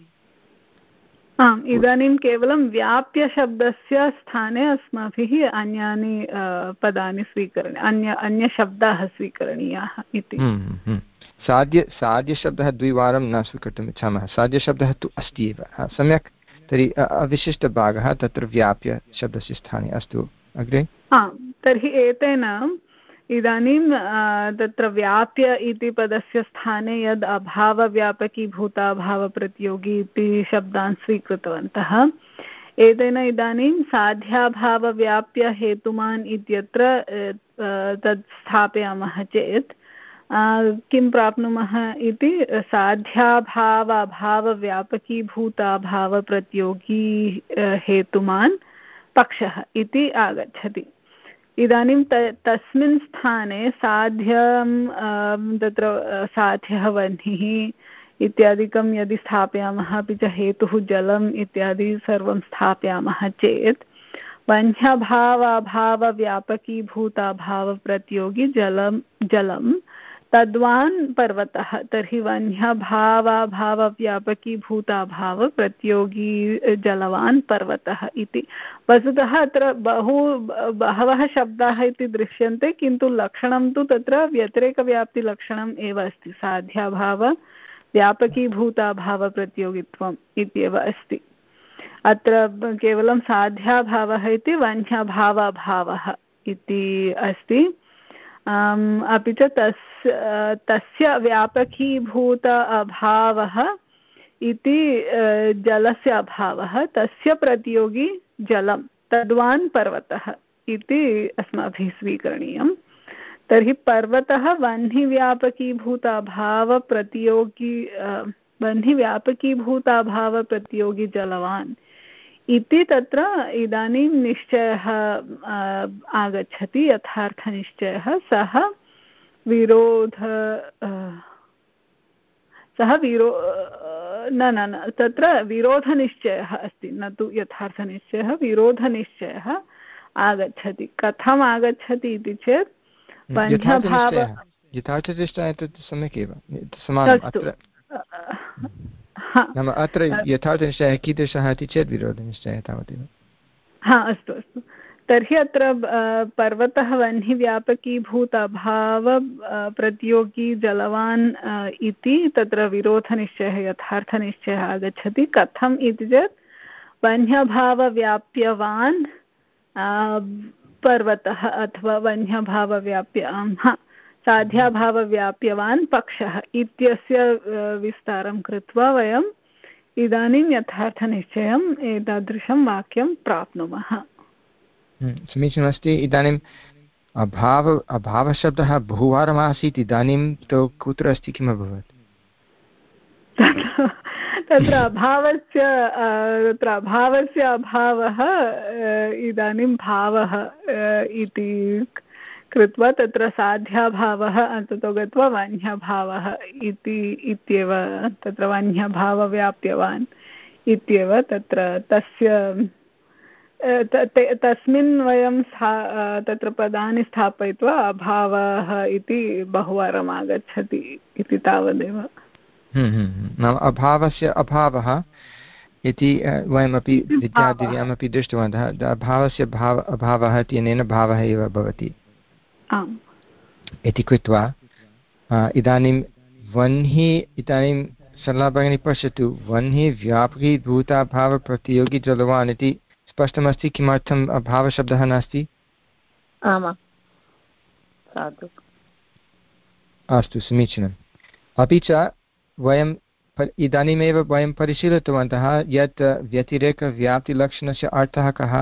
आम् इदानीं केवलं व्याप्यशब्दस्य स्थाने अस्माभिः अन्यानि पदानि स्वीकरणीय अन्य अन्यशब्दाः स्वीकरणीयाः इति। साध्य साध्यशब्दः द्विवारं न स्वीकर्तुम् इच्छामः साध्यशब्दः तु अस्ति एव सम्यक् तर्हि अविशिष्टभागः तत्र व्याप्य शब्दस्य स्थाने अस्तु अग्रे। आम् तर्हि एतेन इदानीं तत्र व्याप्य इति पदस्य स्थाने यद् अभावव्यापकीभूताभावप्रतियोगी इति शब्दान् स्वीकृतवन्तः एतेन इदानीं साध्याभावव्याप्य हेतुमान् इत्यत्र तत् स्थापयामः चेत् किं प्राप्नुमः इति साध्याभावभावव्यापकीभूताभावप्रतियोगी हेतुमान् पक्षः इति आगच्छति। इदानीं त तस्मिन् स्थाने साध्यं तत्र साध्यः वह्निः इत्यादिकं यदि स्थापयामः अपि च हेतुः जलम् इत्यादि सर्वं स्थापयामः चेत् वह्न्यभावाभावव्यापकीभूताभावप्रतियोगी जलं जलं तद्वान् पर्वतः तर्हि वह्न्यभावाभावव्यापकीभूताभाव प्रतियोगी जलवान् पर्वतः इति। वस्तुतः अत्र बहु बहवः शब्दाः इति दृश्यन्ते, किन्तु लक्षणं तु तत्र व्यतिरेकव्याप्तिलक्षणम् एव अस्ति। साध्याभाव व्यापकीभूताभावप्रतियोगित्वम् इत्येव अस्ति। अत्र केवलं साध्याभावः इति वह्न्यभावाभावः इति अस्ति। अपि च तस्य तस्य व्यापकीभूत अभावः इति जलस्य अभावः, तस्य प्रतियोगी जलं, तद्वान् पर्वतः इति अस्माभिः स्वीकरणीयं। तर्हि पर्वतः वह्निव्यापकीभूताभावप्रतियोगी वह्निव्यापकीभूताभावप्रतियोगी जलवान् इति तत्र इदानीं निश्चयः आगच्छति, यथार्थनिश्चयः। सः विरोध सः विरो न न न तत्र विरोधनिश्चयः अस्ति, न तु यथार्थनिश्चयः, विरोधनिश्चयः आगच्छति। कथम् आगच्छति इति चेत् वह्न्यभाव यथार्थनिश्चयः तत् सम्यक् एव समानम्। अत्र नाम अत्र यथार्थनिश्चयः कीदृशः इति चेत् विरोधनिश्चयः तावदेव। हा अस्तु अस्तु। तर्हि अत्र पर्वतः वह्निव्यापकीभूताभाव प्रतियोगी जलवान् इति तत्र विरोधनिश्चयः यथार्थनिश्चयः आगच्छति। कथम् इति चेत् वह्न्यभावव्याप्यवान् पर्वतः अथवा वह्न्यभावव्याप्य हा साध्याभावव्याप्यवान् पक्षः इत्यस्य विस्तारं कृत्वा वयम् इदानीं यथार्थनिश्चयम् एतादृशं वाक्यं प्राप्नुमः। समीचीनमस्ति। इदानीम् अभाव अभावशब्दः बहुवारम् आसीत्, इदानीं तु कुत्र अस्ति, किम् अभवत्? तत्र अभावस्य तत्र अभावस्य अभावः इदानीं भावः इति कृत्वा तत्र साध्याभावः अन्ततो गत्वा वह्न्यभावः इति इत्येव तत्र वह्न्यभावव्याप्यवान् इत्येव तत्र तस्य तस्मिन् वयं तत्र पदानि स्थापयित्वा अभावः इति बहुवारम् आगच्छति इति तावदेव। नाम अभावस्य अभावः इति वयमपि विद्यादिर्यामपि दृष्टवन्तः। अभावस्य भाव अभावः इत्यनेन भावः एव भवति इति कृत्वा इदानीं वह्नि इदानीं सरला भगिनी पश्यतु, वह्नि व्यापकीभूताभावप्रतियोगी जलवान् इति स्पष्टमस्ति। किमर्थम् अभावशब्दः नास्ति? अस्तु, समीचीनम्। अपि च वयं इदानीमेव वयं परिशीलितवन्तः यत् व्यतिरेकव्याप्तिलक्षणस्य अर्थः कः?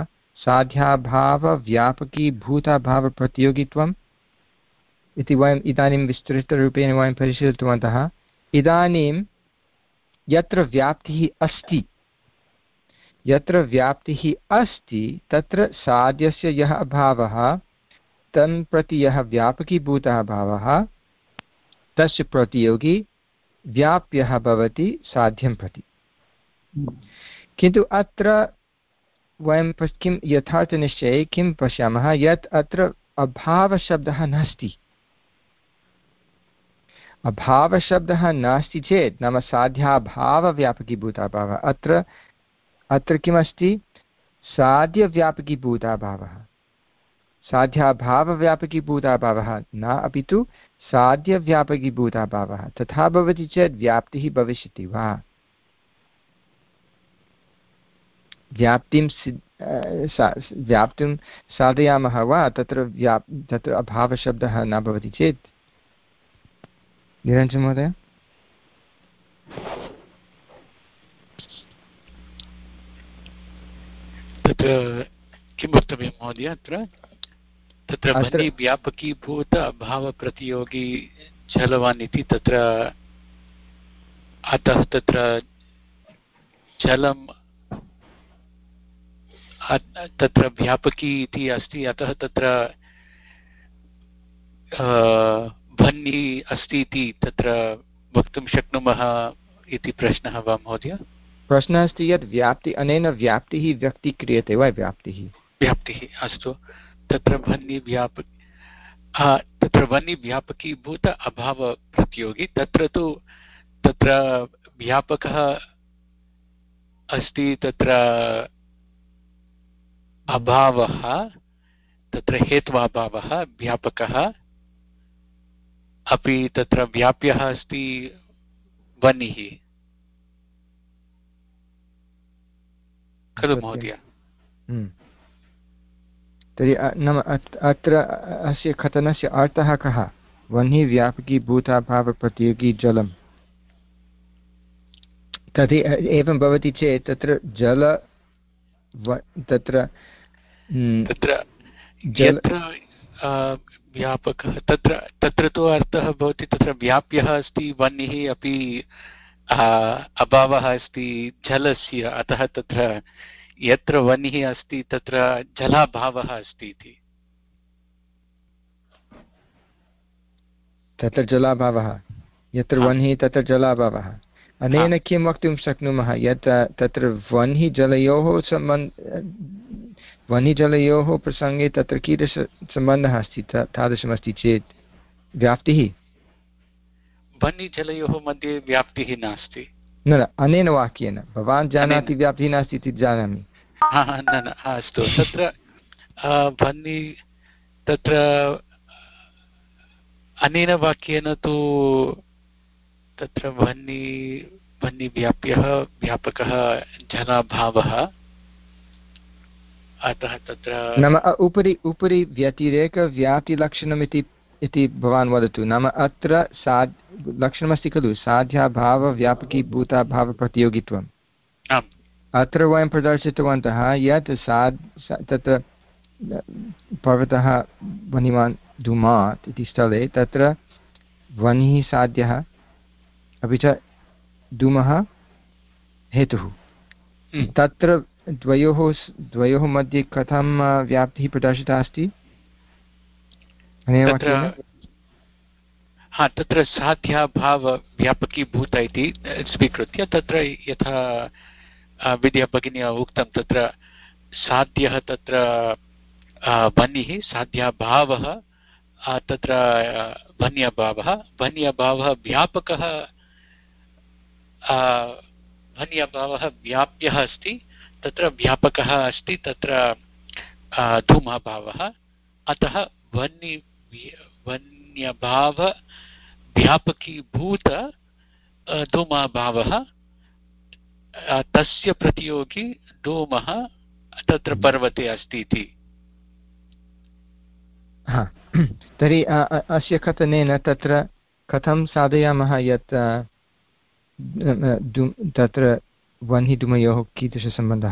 साध्याभावव्यापकीभूताभावप्रतियोगित्वम् इति वयम् इदानीं विस्तृतरूपेण वयं परिशीलितवन्तः। इदानीं यत्र व्याप्तिः अस्ति यत्र व्याप्तिः अस्ति तत्र साध्यस्य यः अभावः तं प्रति यः व्यापकीभूतः भावः तस्य प्रतियोगी व्याप्यः भवति साध्यं प्रति। किन्तु अत्र वयं किं यथार्थनिश्चये किं पश्यामः यत् अत्र अभावशब्दः नास्ति। अभावशब्दः नास्ति चेत् नाम साध्याभावव्यापकीभूताभावः अत्र अत्र किमस्ति? साध्यव्यापकीभूताभावः। साध्याभावव्यापकीभूताभावः न, अपि तु साध्यव्यापकीभूताभावः। तथा भवति चेत् व्याप्तिः भविष्यति वा? व्याप्तिं व्याप्तिं साधयामः वा तत्र व्याप् तत्र अभावशब्दः न भवति चेत्? निरञ्जन महोदय। तत्र किं वक्तव्यं महोदय? अत्र तत्र वह्नि व्यापकीभूत अभावप्रतियोगी जलवान् इति तत्र अतः तत्र जलं तत्र व्यापकी इति अस्ति, अतः तत्र वह्नि अस्ति इति तत्र वक्तुं शक्नुमः इति प्रश्नः वा महोदय? प्रश्नः अस्ति यत् व्याप्ति अनेन व्याप्तिः व्यक्तीक्रियते वा? व्याप्तिः व्याप्तिः अस्तु। तत्र वह्नि व्याप तत्र वनि व्यापकीभूत अभावप्रतियोगी तत्र तु तत्र व्यापकः अस्ति तत्र अभावः तत्र हेत्वाभावः व्यापकः अपि तत्र व्याप्यः अस्ति वनिः खलु महोदय। तर्हि नाम अत्र अस्य कथनस्य अर्थः कः? वह्नि व्यापकीभूताभावप्रतियोगी जलं तर्हि एवं भवति चेत् तत्र जल तत्र तत्र यत्र व्यापकः तत्र तत्र तु अर्थः भवति तत्र व्याप्यः अस्ति वह्निः अपि अभावः अस्ति जलस्य अतः तत्र यत्र वह्निः अस्ति तत्र जलाभावः अस्ति इति। तत्र जलाभावः यत्र वह्निः तत्र जलाभावः अनेन किं वक्तुं शक्नुमः यत् तत्र वह्निः जलयोः सम्बन्ध वह्निजलयोः प्रसङ्गे तत्र कीदृश सम्बन्धः अस्ति तादृशमस्ति चेत् व्याप्तिः वह्निजलयोः मध्ये व्याप्तिः नास्ति। न न अनेन वाक्येन भवान् जानाति व्याप्तिः नास्ति इति जानामि। न न अस्तु तत्र वह्नि तत्र अनेन वाक्येन तु तत्र वह्नि वह्निव्याप्यः व्यापकः जलाभावः अतः तत्र नाम उपरि उपरि व्यतिरेकव्याप्तिलक्षणम् इति इति भवान् वदतु। नाम अत्र साध् लक्षणमस्ति खलु साध्याभावव्यापकीभूताभावप्रतियोगित्वम्। अत्र वयं प्रदर्शितवन्तः यत् साध् तत्र पर्वतः वह्निमान् धूमात् इति स्थले तत्र वह्निः साध्यः अपि च धूमः हेतुः। तत्र द्वयोः द्वयोः मध्ये कथं व्याप्तिः प्रदर्शिता अस्ति? हा तत्र साध्याभावव्यापकीभूत इति स्वीकृत्य तत्र यथा विद्या भगिन्या उक्तं तत्र साध्यः तत्र वह्निः साध्याभावः तत्र वह्न्यभावः वह्न्यभावः व्यापकः वह्न्यभावः व्याप्यः अस्ति तत्र व्यापकः अस्ति तत्र धूमभावः अतः वह्नि वह्न्यभाव व्यापकीभूत धूमभावः तस्य प्रतियोगी धूमः तत्र पर्वते अस्ति इति। हा तर्हि अस्य कथनेन तत्र कथं साधयामः यत् तत्र वह्निधूमयोः कीदृशसम्बन्धः?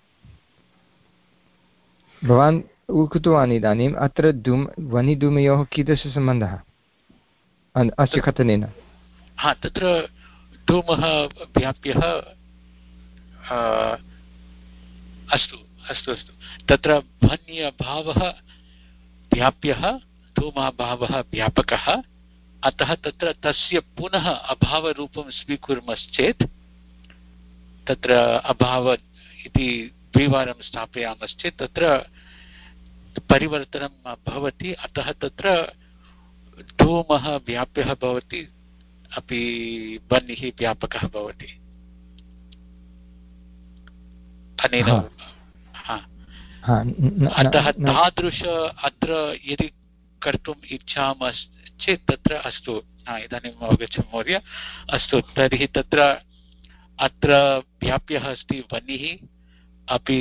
भवान् उक्तवान् इदानीम् अत्र धूम वह्निधूमयोः कीदृशसम्बन्धः अस्य कथनेन? हा तत्र धूमः व्याप्यः अस्तु अस्तु अस्तु तत्र वह्न्यभावः व्याप्यः धूमाभावः व्यापकः अतः तत्र तस्य पुनः अभावरूपं स्वीकुर्मश्चेत् तत्र अभाव इति द्विवारं स्थापयामश्चेत् तत्र परिवर्तनं भवति अतः तत्र धूमः व्याप्यः भवति अपि वह्निः व्यापकः भवति अनेन अतः तादृश अत्र यदि कर्तुम् इच्छामश्चेत् तत्र अस्तु इदानीम् अवगच्छामि महोदय अस्तु तर्हि तत्र अत्र व्याप्यः अस्ति वह्निः अपि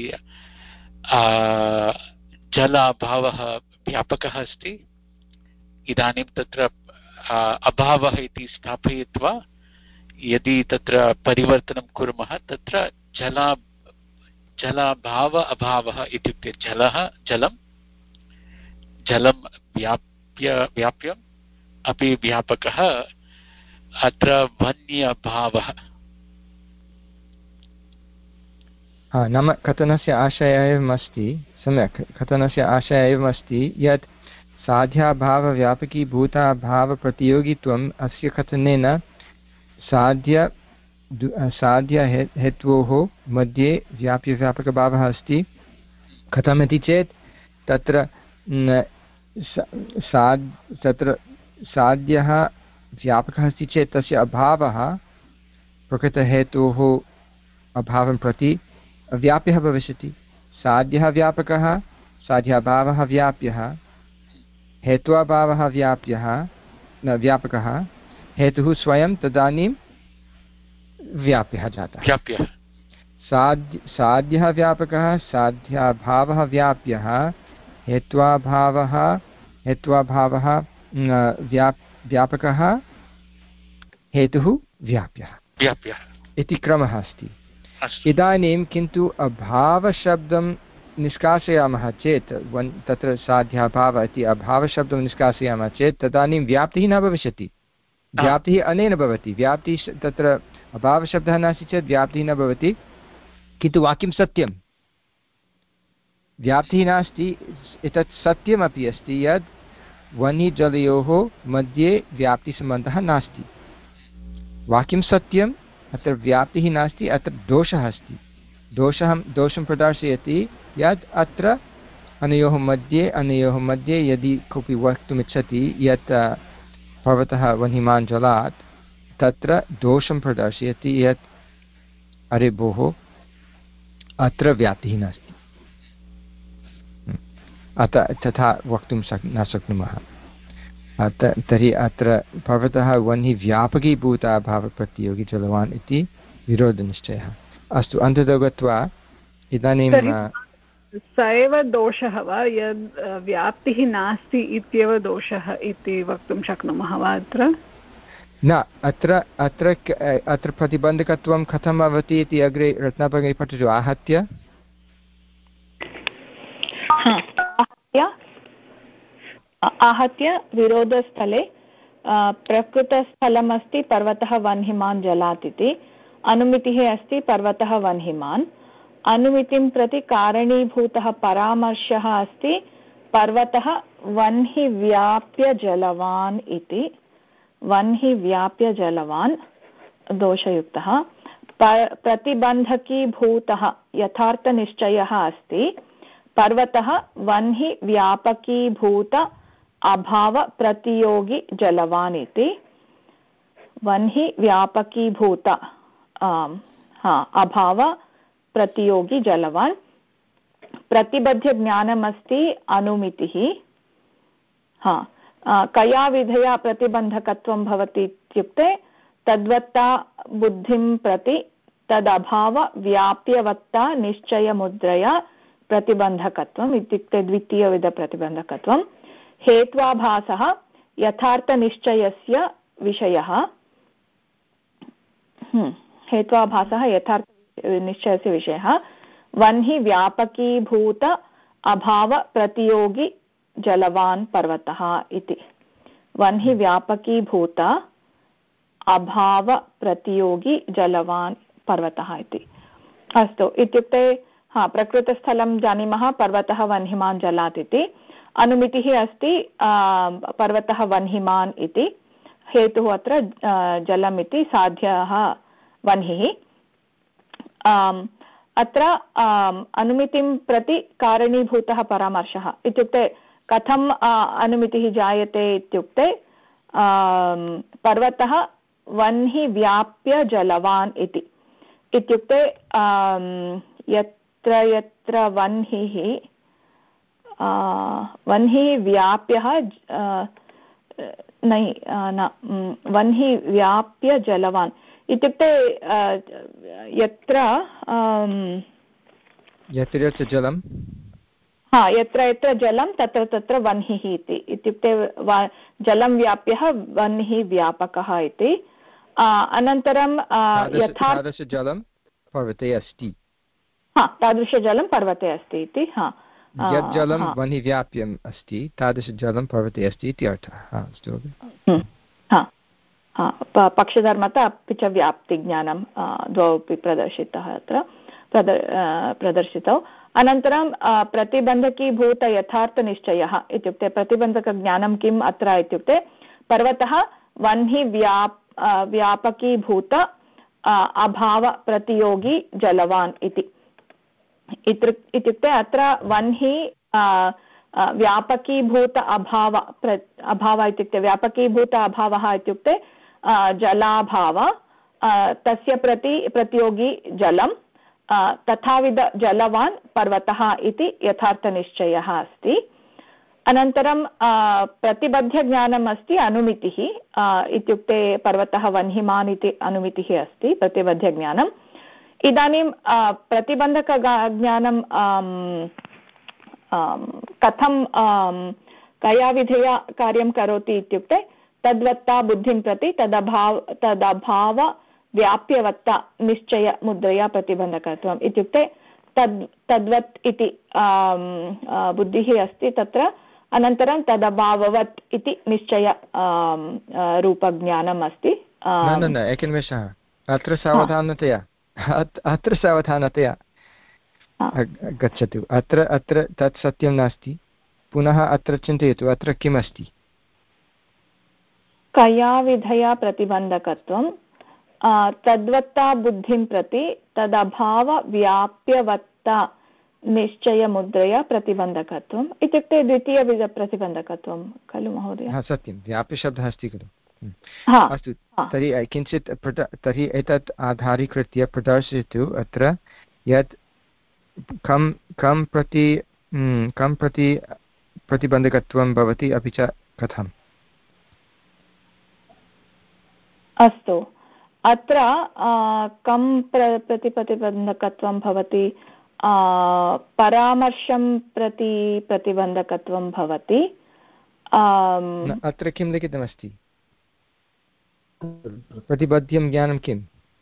जलाभावः व्यापकः अस्ति इदानीं तत्र अभावः इति स्थापयित्वा यदि तत्र परिवर्तनं कुर्मः तत्र जला जलाभाव अभावः इत्युक्ते जलः जलं जलं व्याप्य व्याप्यम् अपि व्यापकः अत्र वह्न्यभावः। हा नाम कथनस्य आशयः एवमस्ति सम्यक् कथनस्य आशयः एवमस्ति यत् साध्याभावव्यापकीभूताभावप्रतियोगित्वम् अस्य कथनेन साध्य साध्य हेत्वोः मध्ये व्याप्यव्यापकभावः अस्ति। कथमिति चेत् तत्र साद् तत्र साध्यः व्यापकः अस्ति चेत् तस्य अभावः प्रकृतहेतोः अभावं प्रति व्याप्यः भविष्यति। साध्यः व्यापकः, साध्याभावः व्याप्यः, हेत्वाभावः व्याप्यः न व्यापकः, हेतुः स्वयं तदानीं व्याप्यः जातः। व्याप्यः साध्य साध्यः व्यापकः, साध्याभावः व्याप्यः, हेत्वाभावः हेत्वाभावः व्याप् व्यापकः, हेतुः व्याप्यः व्याप्यः इति क्रमः अस्ति। इदानीं किन्तु अभावशब्दं निष्कासयामः चेत् वन् तत्र साध्याभावः इति अभावशब्दं निष्कासयामः चेत् तदानीं व्याप्तिः न भविष्यति। व्याप्तिः अनेन भवति। व्याप्तिः तत्र अभावशब्दः नास्ति चेत् व्याप्तिः न भवति, किन्तु वाक्यं सत्यं। व्याप्तिः नास्ति, एतत् सत्यमपि अस्ति यत् वह्निजलयोः मध्ये व्याप्तिसम्बन्धः नास्ति। वाक्यं सत्यम्, अत्र व्याप्तिः नास्ति, अत्र दोषः अस्ति। दोषः दोषं प्रदर्शयति यत् अत्र अनयोः मध्ये अनयोः मध्ये यदि कोऽपि वक्तुमिच्छति यत् पर्वतः वह्निमान् जलात्, तत्र दोषं प्रदर्शयति यत् अरे भोः अत्र व्याप्तिः नास्ति। अतः तथा वक्तुं शक् न शक्नुमः। तर्हि अत्र पर्वतः वह्नि व्यापकीभूता अभावप्रतियोगी जलवान् इति विरोधनिश्चयः। अस्तु, अन्ततो गत्वा इदानीं स एव दोषः वा, यद् व्याप्तिः नास्ति इत्येव दोषः इति वक्तुं शक्नुमः वा अत्र? न, अत्र अत्र अत्र प्रतिबन्धकत्वं कथं भवति इति अग्रे रत्नाभगिनी पठतु। आहत्य आहत्य विरोधस्थले प्रकृतस्थलमस्ति पर्वतः वह्निमान् जलात् इति, अनुमितिः अस्ति पर्वतः वह्निमान्, अनुमितिं प्रति कारणीभूतः परामर्शः अस्ति पर्वतः वह्नि व्याप्य जलवान् इति। वह्नि व्याप्य जलवान् दोषयुक्तः। प्रतिबन्धकीभूतः यथार्थनिश्चयः अस्ति पर्वतः वह्नि व्यापकीभूत अभावप्रतियोगी जलवान् इति। वह्नि व्यापकीभूत हा अभावप्रतियोगी जलवान्। प्रतिबद्ध ज्ञानमस्ति अनुमितिः। हा कया विधया प्रतिबन्धकत्वं भवति इत्युक्ते तद्वत्ता बुद्धिं प्रति तदभाव व्याप्यवत्ता निश्चयमुद्रया प्रतिबन्धकत्वम् इत्युक्ते द्वितीयविधप्रतिबन्धकत्वं। हेत्वाभासः यथार्थनिश्चयस्य विषयः। हेत्वाभासः यथार्थनिश्चयस्य विषयः। वह्नि व्यापकीभूत अभावप्रतियोगी जलवान् पर्वतः इति। वह्नि व्यापकीभूत अभावप्रतियोगी जलवान् पर्वतः इति। अस्तु, इत्युक्ते हा प्रकृतस्थलं जानीमः पर्वतः वह्निमान् जलात् इति। अनुमितिः अस्ति पर्वतः वह्निमान् इति। हेतुः अत्र जलम् इति, साध्यः वह्निः। अत्र अनुमितिं प्रति कारणीभूतः परामर्शः इत्युक्ते कथम् अनुमितिः जायते इत्युक्ते पर्वतः वह्नि व्याप्य जलवान् इति। इत्युक्ते यत्र यत्र वह्निः वह्निः व्याप्यः नै न वह्नि व्याप्य जलवान् इत्युक्ते यत्र यत्र यत्र जलं हा यत्र यत्र जलं तत्र तत्र वह्निः इति। इत्युक्ते जलं व्याप्यः वह्निः व्यापकः इति। अनन्तरं यथा तादृशजलं पर्वते अस्ति। हा तादृशजलं पर्वते अस्ति इति। हा यत् जलं वह्नि व्याप्यम् अस्ति तादृशजलं पर्वते अस्ति इति अर्थः। अस्तु, हा पक्षधर्मता अपि च व्याप्तिज्ञानं द्वौ अपि प्रदर्शितः अत्र प्रदर्शितौ। अनन्तरं प्रतिबन्धकीभूत यथार्थनिश्चयः इत्युक्ते प्रतिबन्धकज्ञानं किम् अत्र इत्युक्ते पर्वतः वह्नि व्याप् व्यापकीभूत अभावप्रतियोगी जलवान् इति। इत्युक्ते अत्र वह्नि व्यापकीभूत अभाव प्र अभाव इत्युक्ते व्यापकीभूत अभावः इत्युक्ते जलाभाव, तस्य प्रति प्रतियोगी जलं, तथाविध जलवान् पर्वतः इति यथार्थनिश्चयः अस्ति। अनन्तरं प्रतिबध्यज्ञानम् अस्ति अनुमितिः, इत्युक्ते पर्वतः वह्निमान् इति अनुमितिः अस्ति प्रतिबध्यज्ञानम्। इदानीं प्रतिबन्धकज्ञानं कथं कया विधया कार्यं करोति इत्युक्ते तद्वत्ता बुद्धिं प्रति तदभाव तदभाव व्याप्यवत्ता निश्चयमुद्रया प्रतिबन्धकत्वम् इत्युक्ते तद् तद्वत् इति बुद्धिः अस्ति तत्र, अनन्तरं तदभाववत् इति निश्चय रूपज्ञानम् अस्ति। न न एकनिमेषः, अत्र सावधानतया अत्र सावधानतया गच्छतु। अत्र अत्र तत् सत्यं नास्ति, पुनः अत्र चिन्तयतु अत्र किम् अस्ति। कया विधया प्रतिबन्धकत्वं तद्वत्ता बुद्धिं प्रति तदभाव व्याप्यवत्ता निश्चयमुद्रया प्रतिबन्धकत्वम् इत्युक्ते द्वितीयविधप्रतिबन्धकत्वं खलु महोदय? सत्यं, व्याप्यशब्दः अस्ति खलु। अस्तु, तर्हि किञ्चित् तर्हि एतत् आधारीकृत्य प्रदर्शयतु अत्र यत् कं कं प्रति कं प्रति प्रतिबन्धकत्वं भवति, अपि च कथम्। अस्तु, अत्र कं प्रति प्रतिबन्धकत्वं भवति, परामर्शं प्रति प्रतिबन्धकत्वं भवति। अत्र किं लिखितमस्ति? प्रतिबद्धं ज्ञानं किम्?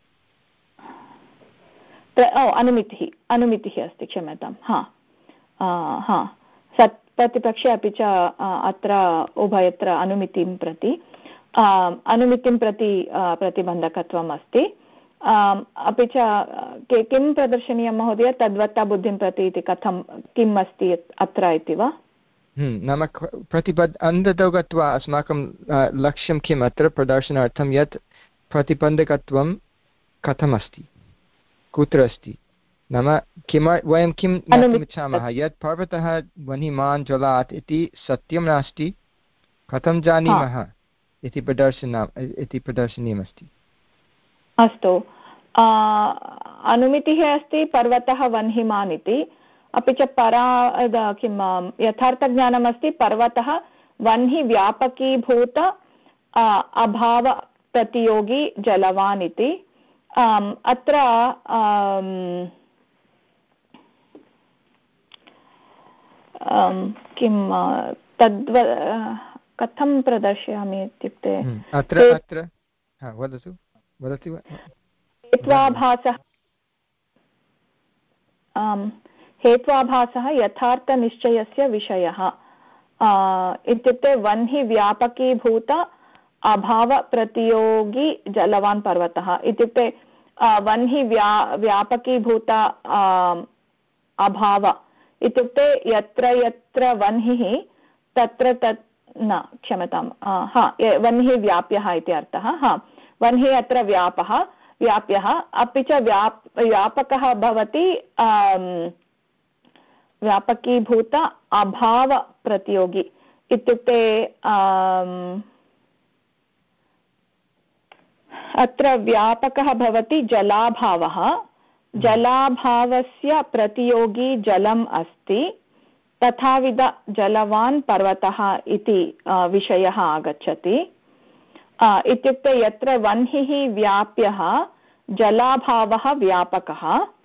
अनुमितिः अनुमितिः अस्ति, क्षम्यतां। हा हा सत् प्रतिपक्षे अपि च अत्र उभयत्र अनुमितिं प्रति अनुमितिं प्रति प्रतिबन्धकत्वम् अस्ति। अपि च किं प्रदर्शनीयं महोदय, तद्वत्ता बुद्धिं प्रति इति कथं किम् अस्ति अत्र इति वा? नाम प्रतिबद्ध अन्ततो गत्वा अस्माकं लक्ष्यं किम् अत्र प्रदर्शनार्थं यत् प्रतिबन्धकत्वं कथमस्ति, कुत्र अस्ति, नाम किम वयं किं ज्ञातुमिच्छामः यत् पर्वतः वह्निमान् ज्वलात् इति सत्यं नास्ति, कथं जानीमः इति प्रदर्शना इति प्रदर्शनीयमस्ति। अस्तु, अनुमितिः अस्ति पर्वतः वह्निमान् इति, अपि च परा किं यथार्थज्ञानमस्ति पर्वतः वह्नि व्यापकीभूत अभावप्रतियोगी जलवान् इति। अत्र किं तद्व कथं प्रदर्शयामि इत्युक्ते अत्र अत्र वदतु वदतु हेत्वाभासः हेत्वाभासः यथार्थनिश्चयस्य विषयः इत्युक्ते वह्नि व्यापकीभूत अभावप्रतियोगी जलवान् पर्वतः इत्युक्ते वह्नि व्या व्यापकीभूत अभाव इत्युक्ते यत्र यत्र वह्निः तत्र तत् न क्षम्यतां हा वह्निः व्याप्यः इति अर्थः। हा वह्निः अत्र व्यापः व्याप्यः अपि च व्याप व्यापकः भवति व्यापकीभूत अभावप्रतियोगी इत्युक्ते अत्र व्यापकः भवति जलाभावः, जलाभावस्य प्रतियोगी जलम् अस्ति, तथाविध जलवान् पर्वतः इति विषयः आगच्छति। इत्युक्ते यत्र वह्निः व्याप्यः जलाभावः व्यापकः,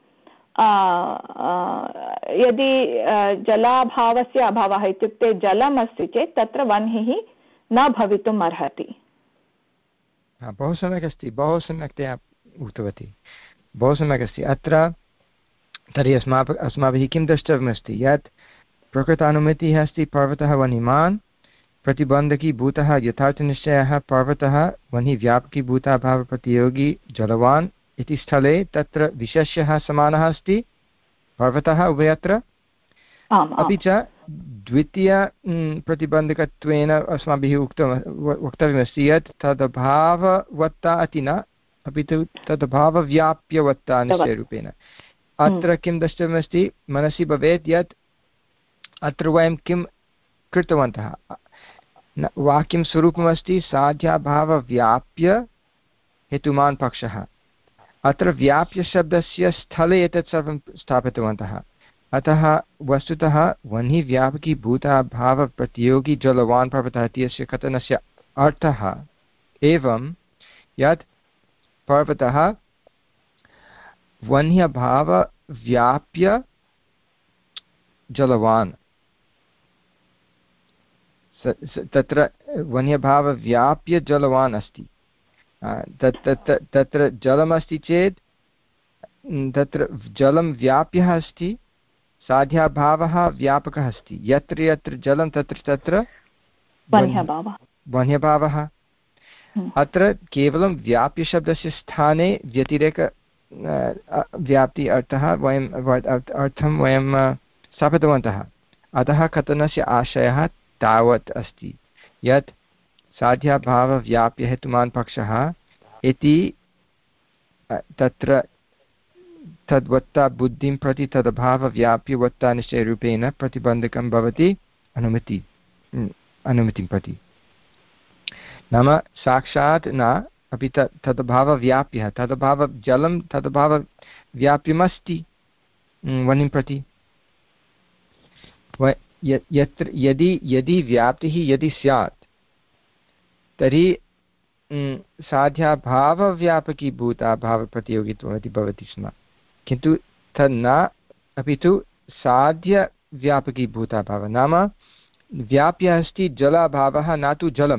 यदि जलाभावस्य अभावः इत्युक्ते जलम् अस्ति चेत् तत्र वह्निः न भवितुम् अर्हति। बहु सम्यक् अस्ति, बहु सम्यक्तया उक्तवती, बहु सम्यक् अस्ति। अत्र तर्हि अस्माभिः अस्माभिः किं द्रष्टव्यमस्ति यत् प्रकृतानुमितिः अस्ति पर्वतः वह्निमान्, प्रतिबन्धकीभूतः यथार्थनिश्चयः पर्वतः वह्निव्यापकीभूतः भावप्रतियोगी जलवान् इति स्थले तत्र विशेष्यः समानः अस्ति पर्वतः उभयत्र। अपि च द्वितीय प्रतिबन्धकत्वेन अस्माभिः उक्तं वक्तव्यमस्ति यत् तदभाववत्ता इति न, अपि तु तदभावव्याप्यवत्ता निश्चयरूपेण। अत्र किं द्रष्टव्यमस्ति, मनसि भवेत् यत् अत्र वयं किं कृतवन्तः। वाक्यं स्वरूपमस्ति साध्याभावव्याप्य हेतुमान् पक्षः। अत्र व्याप्यशब्दस्य स्थले एतत् सर्वं स्थापितवन्तः। अतः वस्तुतः वह्नि व्यापकी भूताभावप्रतियोगी जलवान् पर्वतः इत्यस्य कथनस्य अर्थः एवं यत् पर्वतः वह्न्यभावव्याप्य जलवान्, तत्र वह्न्यभावव्याप्य जलवान् अस्ति। तत्र जलमस्ति चेत् तत्र जलं व्याप्यः अस्ति, साध्याभावः व्यापकः अस्ति। यत्र यत्र जलं तत्र तत्र वह्न्यभावः। अत्र केवलं व्याप्यशब्दस्य स्थाने व्यतिरेक व्याप्ति अर्थः वयम् अर्थं वयं स्थापितवन्तः। अतः कथनस्य आशयः तावत् अस्ति यत् साध्याभावव्याप्य हेतुमान् पक्षः इति तत्र तद्वत्ता बुद्धिं प्रति तदभावव्याप्यवत्ता निश्चयरूपेण प्रतिबन्धकं भवति अनुमति अनुमतिं प्रति। नाम साक्षात् न, अपि त तदभावव्याप्यः, तदभाव जलं तदभावव्याप्यमस्ति वह्निं प्रति। यत्र यदि यदि व्याप्तिः यदि स्यात् तर्हि साध्याभावव्यापकी भूताभावप्रतियोगित्वम् इति भवति स्म, किन्तु तन्न, अपि तु साध्यव्यापकी भूताभावः। नाम व्याप्य अस्ति जलाभावः, न तु जलं।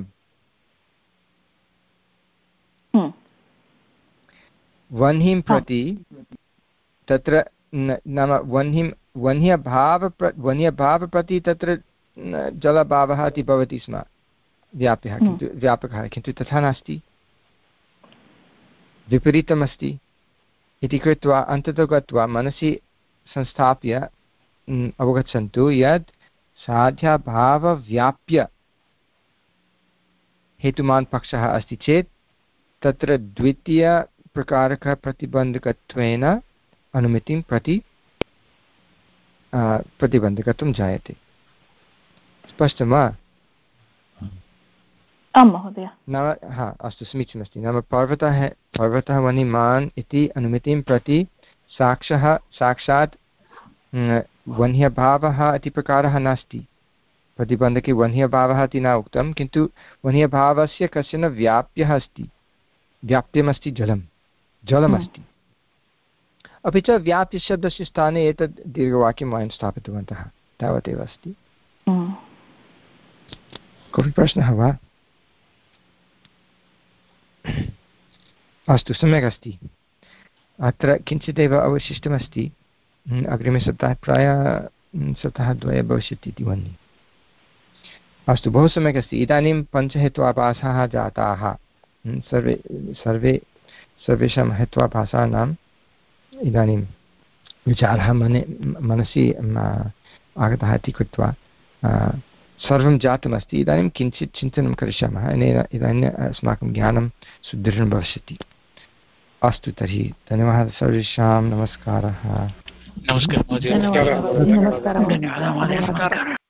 वह्निं प्रति तत्र नाम वह्निं वह्न्यभाव वह्न्यभाव प्रति तत्र जलभावः इति भवति स्म व्याप्यः, किन्तु व्यापकः, किन्तु तथा नास्ति, विपरीतमस्ति इति कृत्वा अन्ततो गत्वा मनसि संस्थाप्य अवगच्छन्तु यत् साध्याभावव्याप्य हेतुमान् पक्षः अस्ति चेत् तत्र द्वितीयप्रकारकः प्रतिबन्धकत्वेन अनुमतिं प्रति प्रतिबन्धकत्वं जायते। स्पष्टं वा? आं महोदय। नाम हा अस्तु, समीचीनमस्ति। नाम पर्वतः पर्वतः वह्निमान् इति अनुमतिं प्रति साक्षः साक्षात् वह्न्यभावः इति प्रकारः नास्ति। प्रतिबन्धके वह्न्यभावः इति न उक्तं, किन्तु वह्न्यभावस्य कश्चन व्याप्यः अस्ति, व्याप्यमस्ति जलं, जलमस्ति। अपि च व्याप्यशब्दस्य स्थाने एतद् दीर्घवाक्यं वयं स्थापितवन्तः, तावदेव अस्ति। कोऽपि प्रश्नः वा? अस्तु, सम्यक् अस्ति। अत्र किञ्चिदेव अवशिष्टमस्ति, अग्रिमे सप्ताहे प्रायः सप्ताहद्वये भविष्यति इति मन्ये। अस्तु, बहु सम्यक् अस्ति। इदानीं पञ्चहेत्वाभासाः जाताः। सर्वे सर्वे सर्वेषां हेत्वाभासानाम् इदानीं विचारः मने मनसि आगतः इति कृत्वा सर्वं जातमस्ति। इदानीं किञ्चित् चिन्तनं करिष्यामः, अनेन इदानीम् अस्माकं ज्ञानं सुदृढं भविष्यति। अस्तु, तर्हि धन्यवादः सर्वेषां। नमस्कारः। नमस्कारः महोदय। नमस्कारः।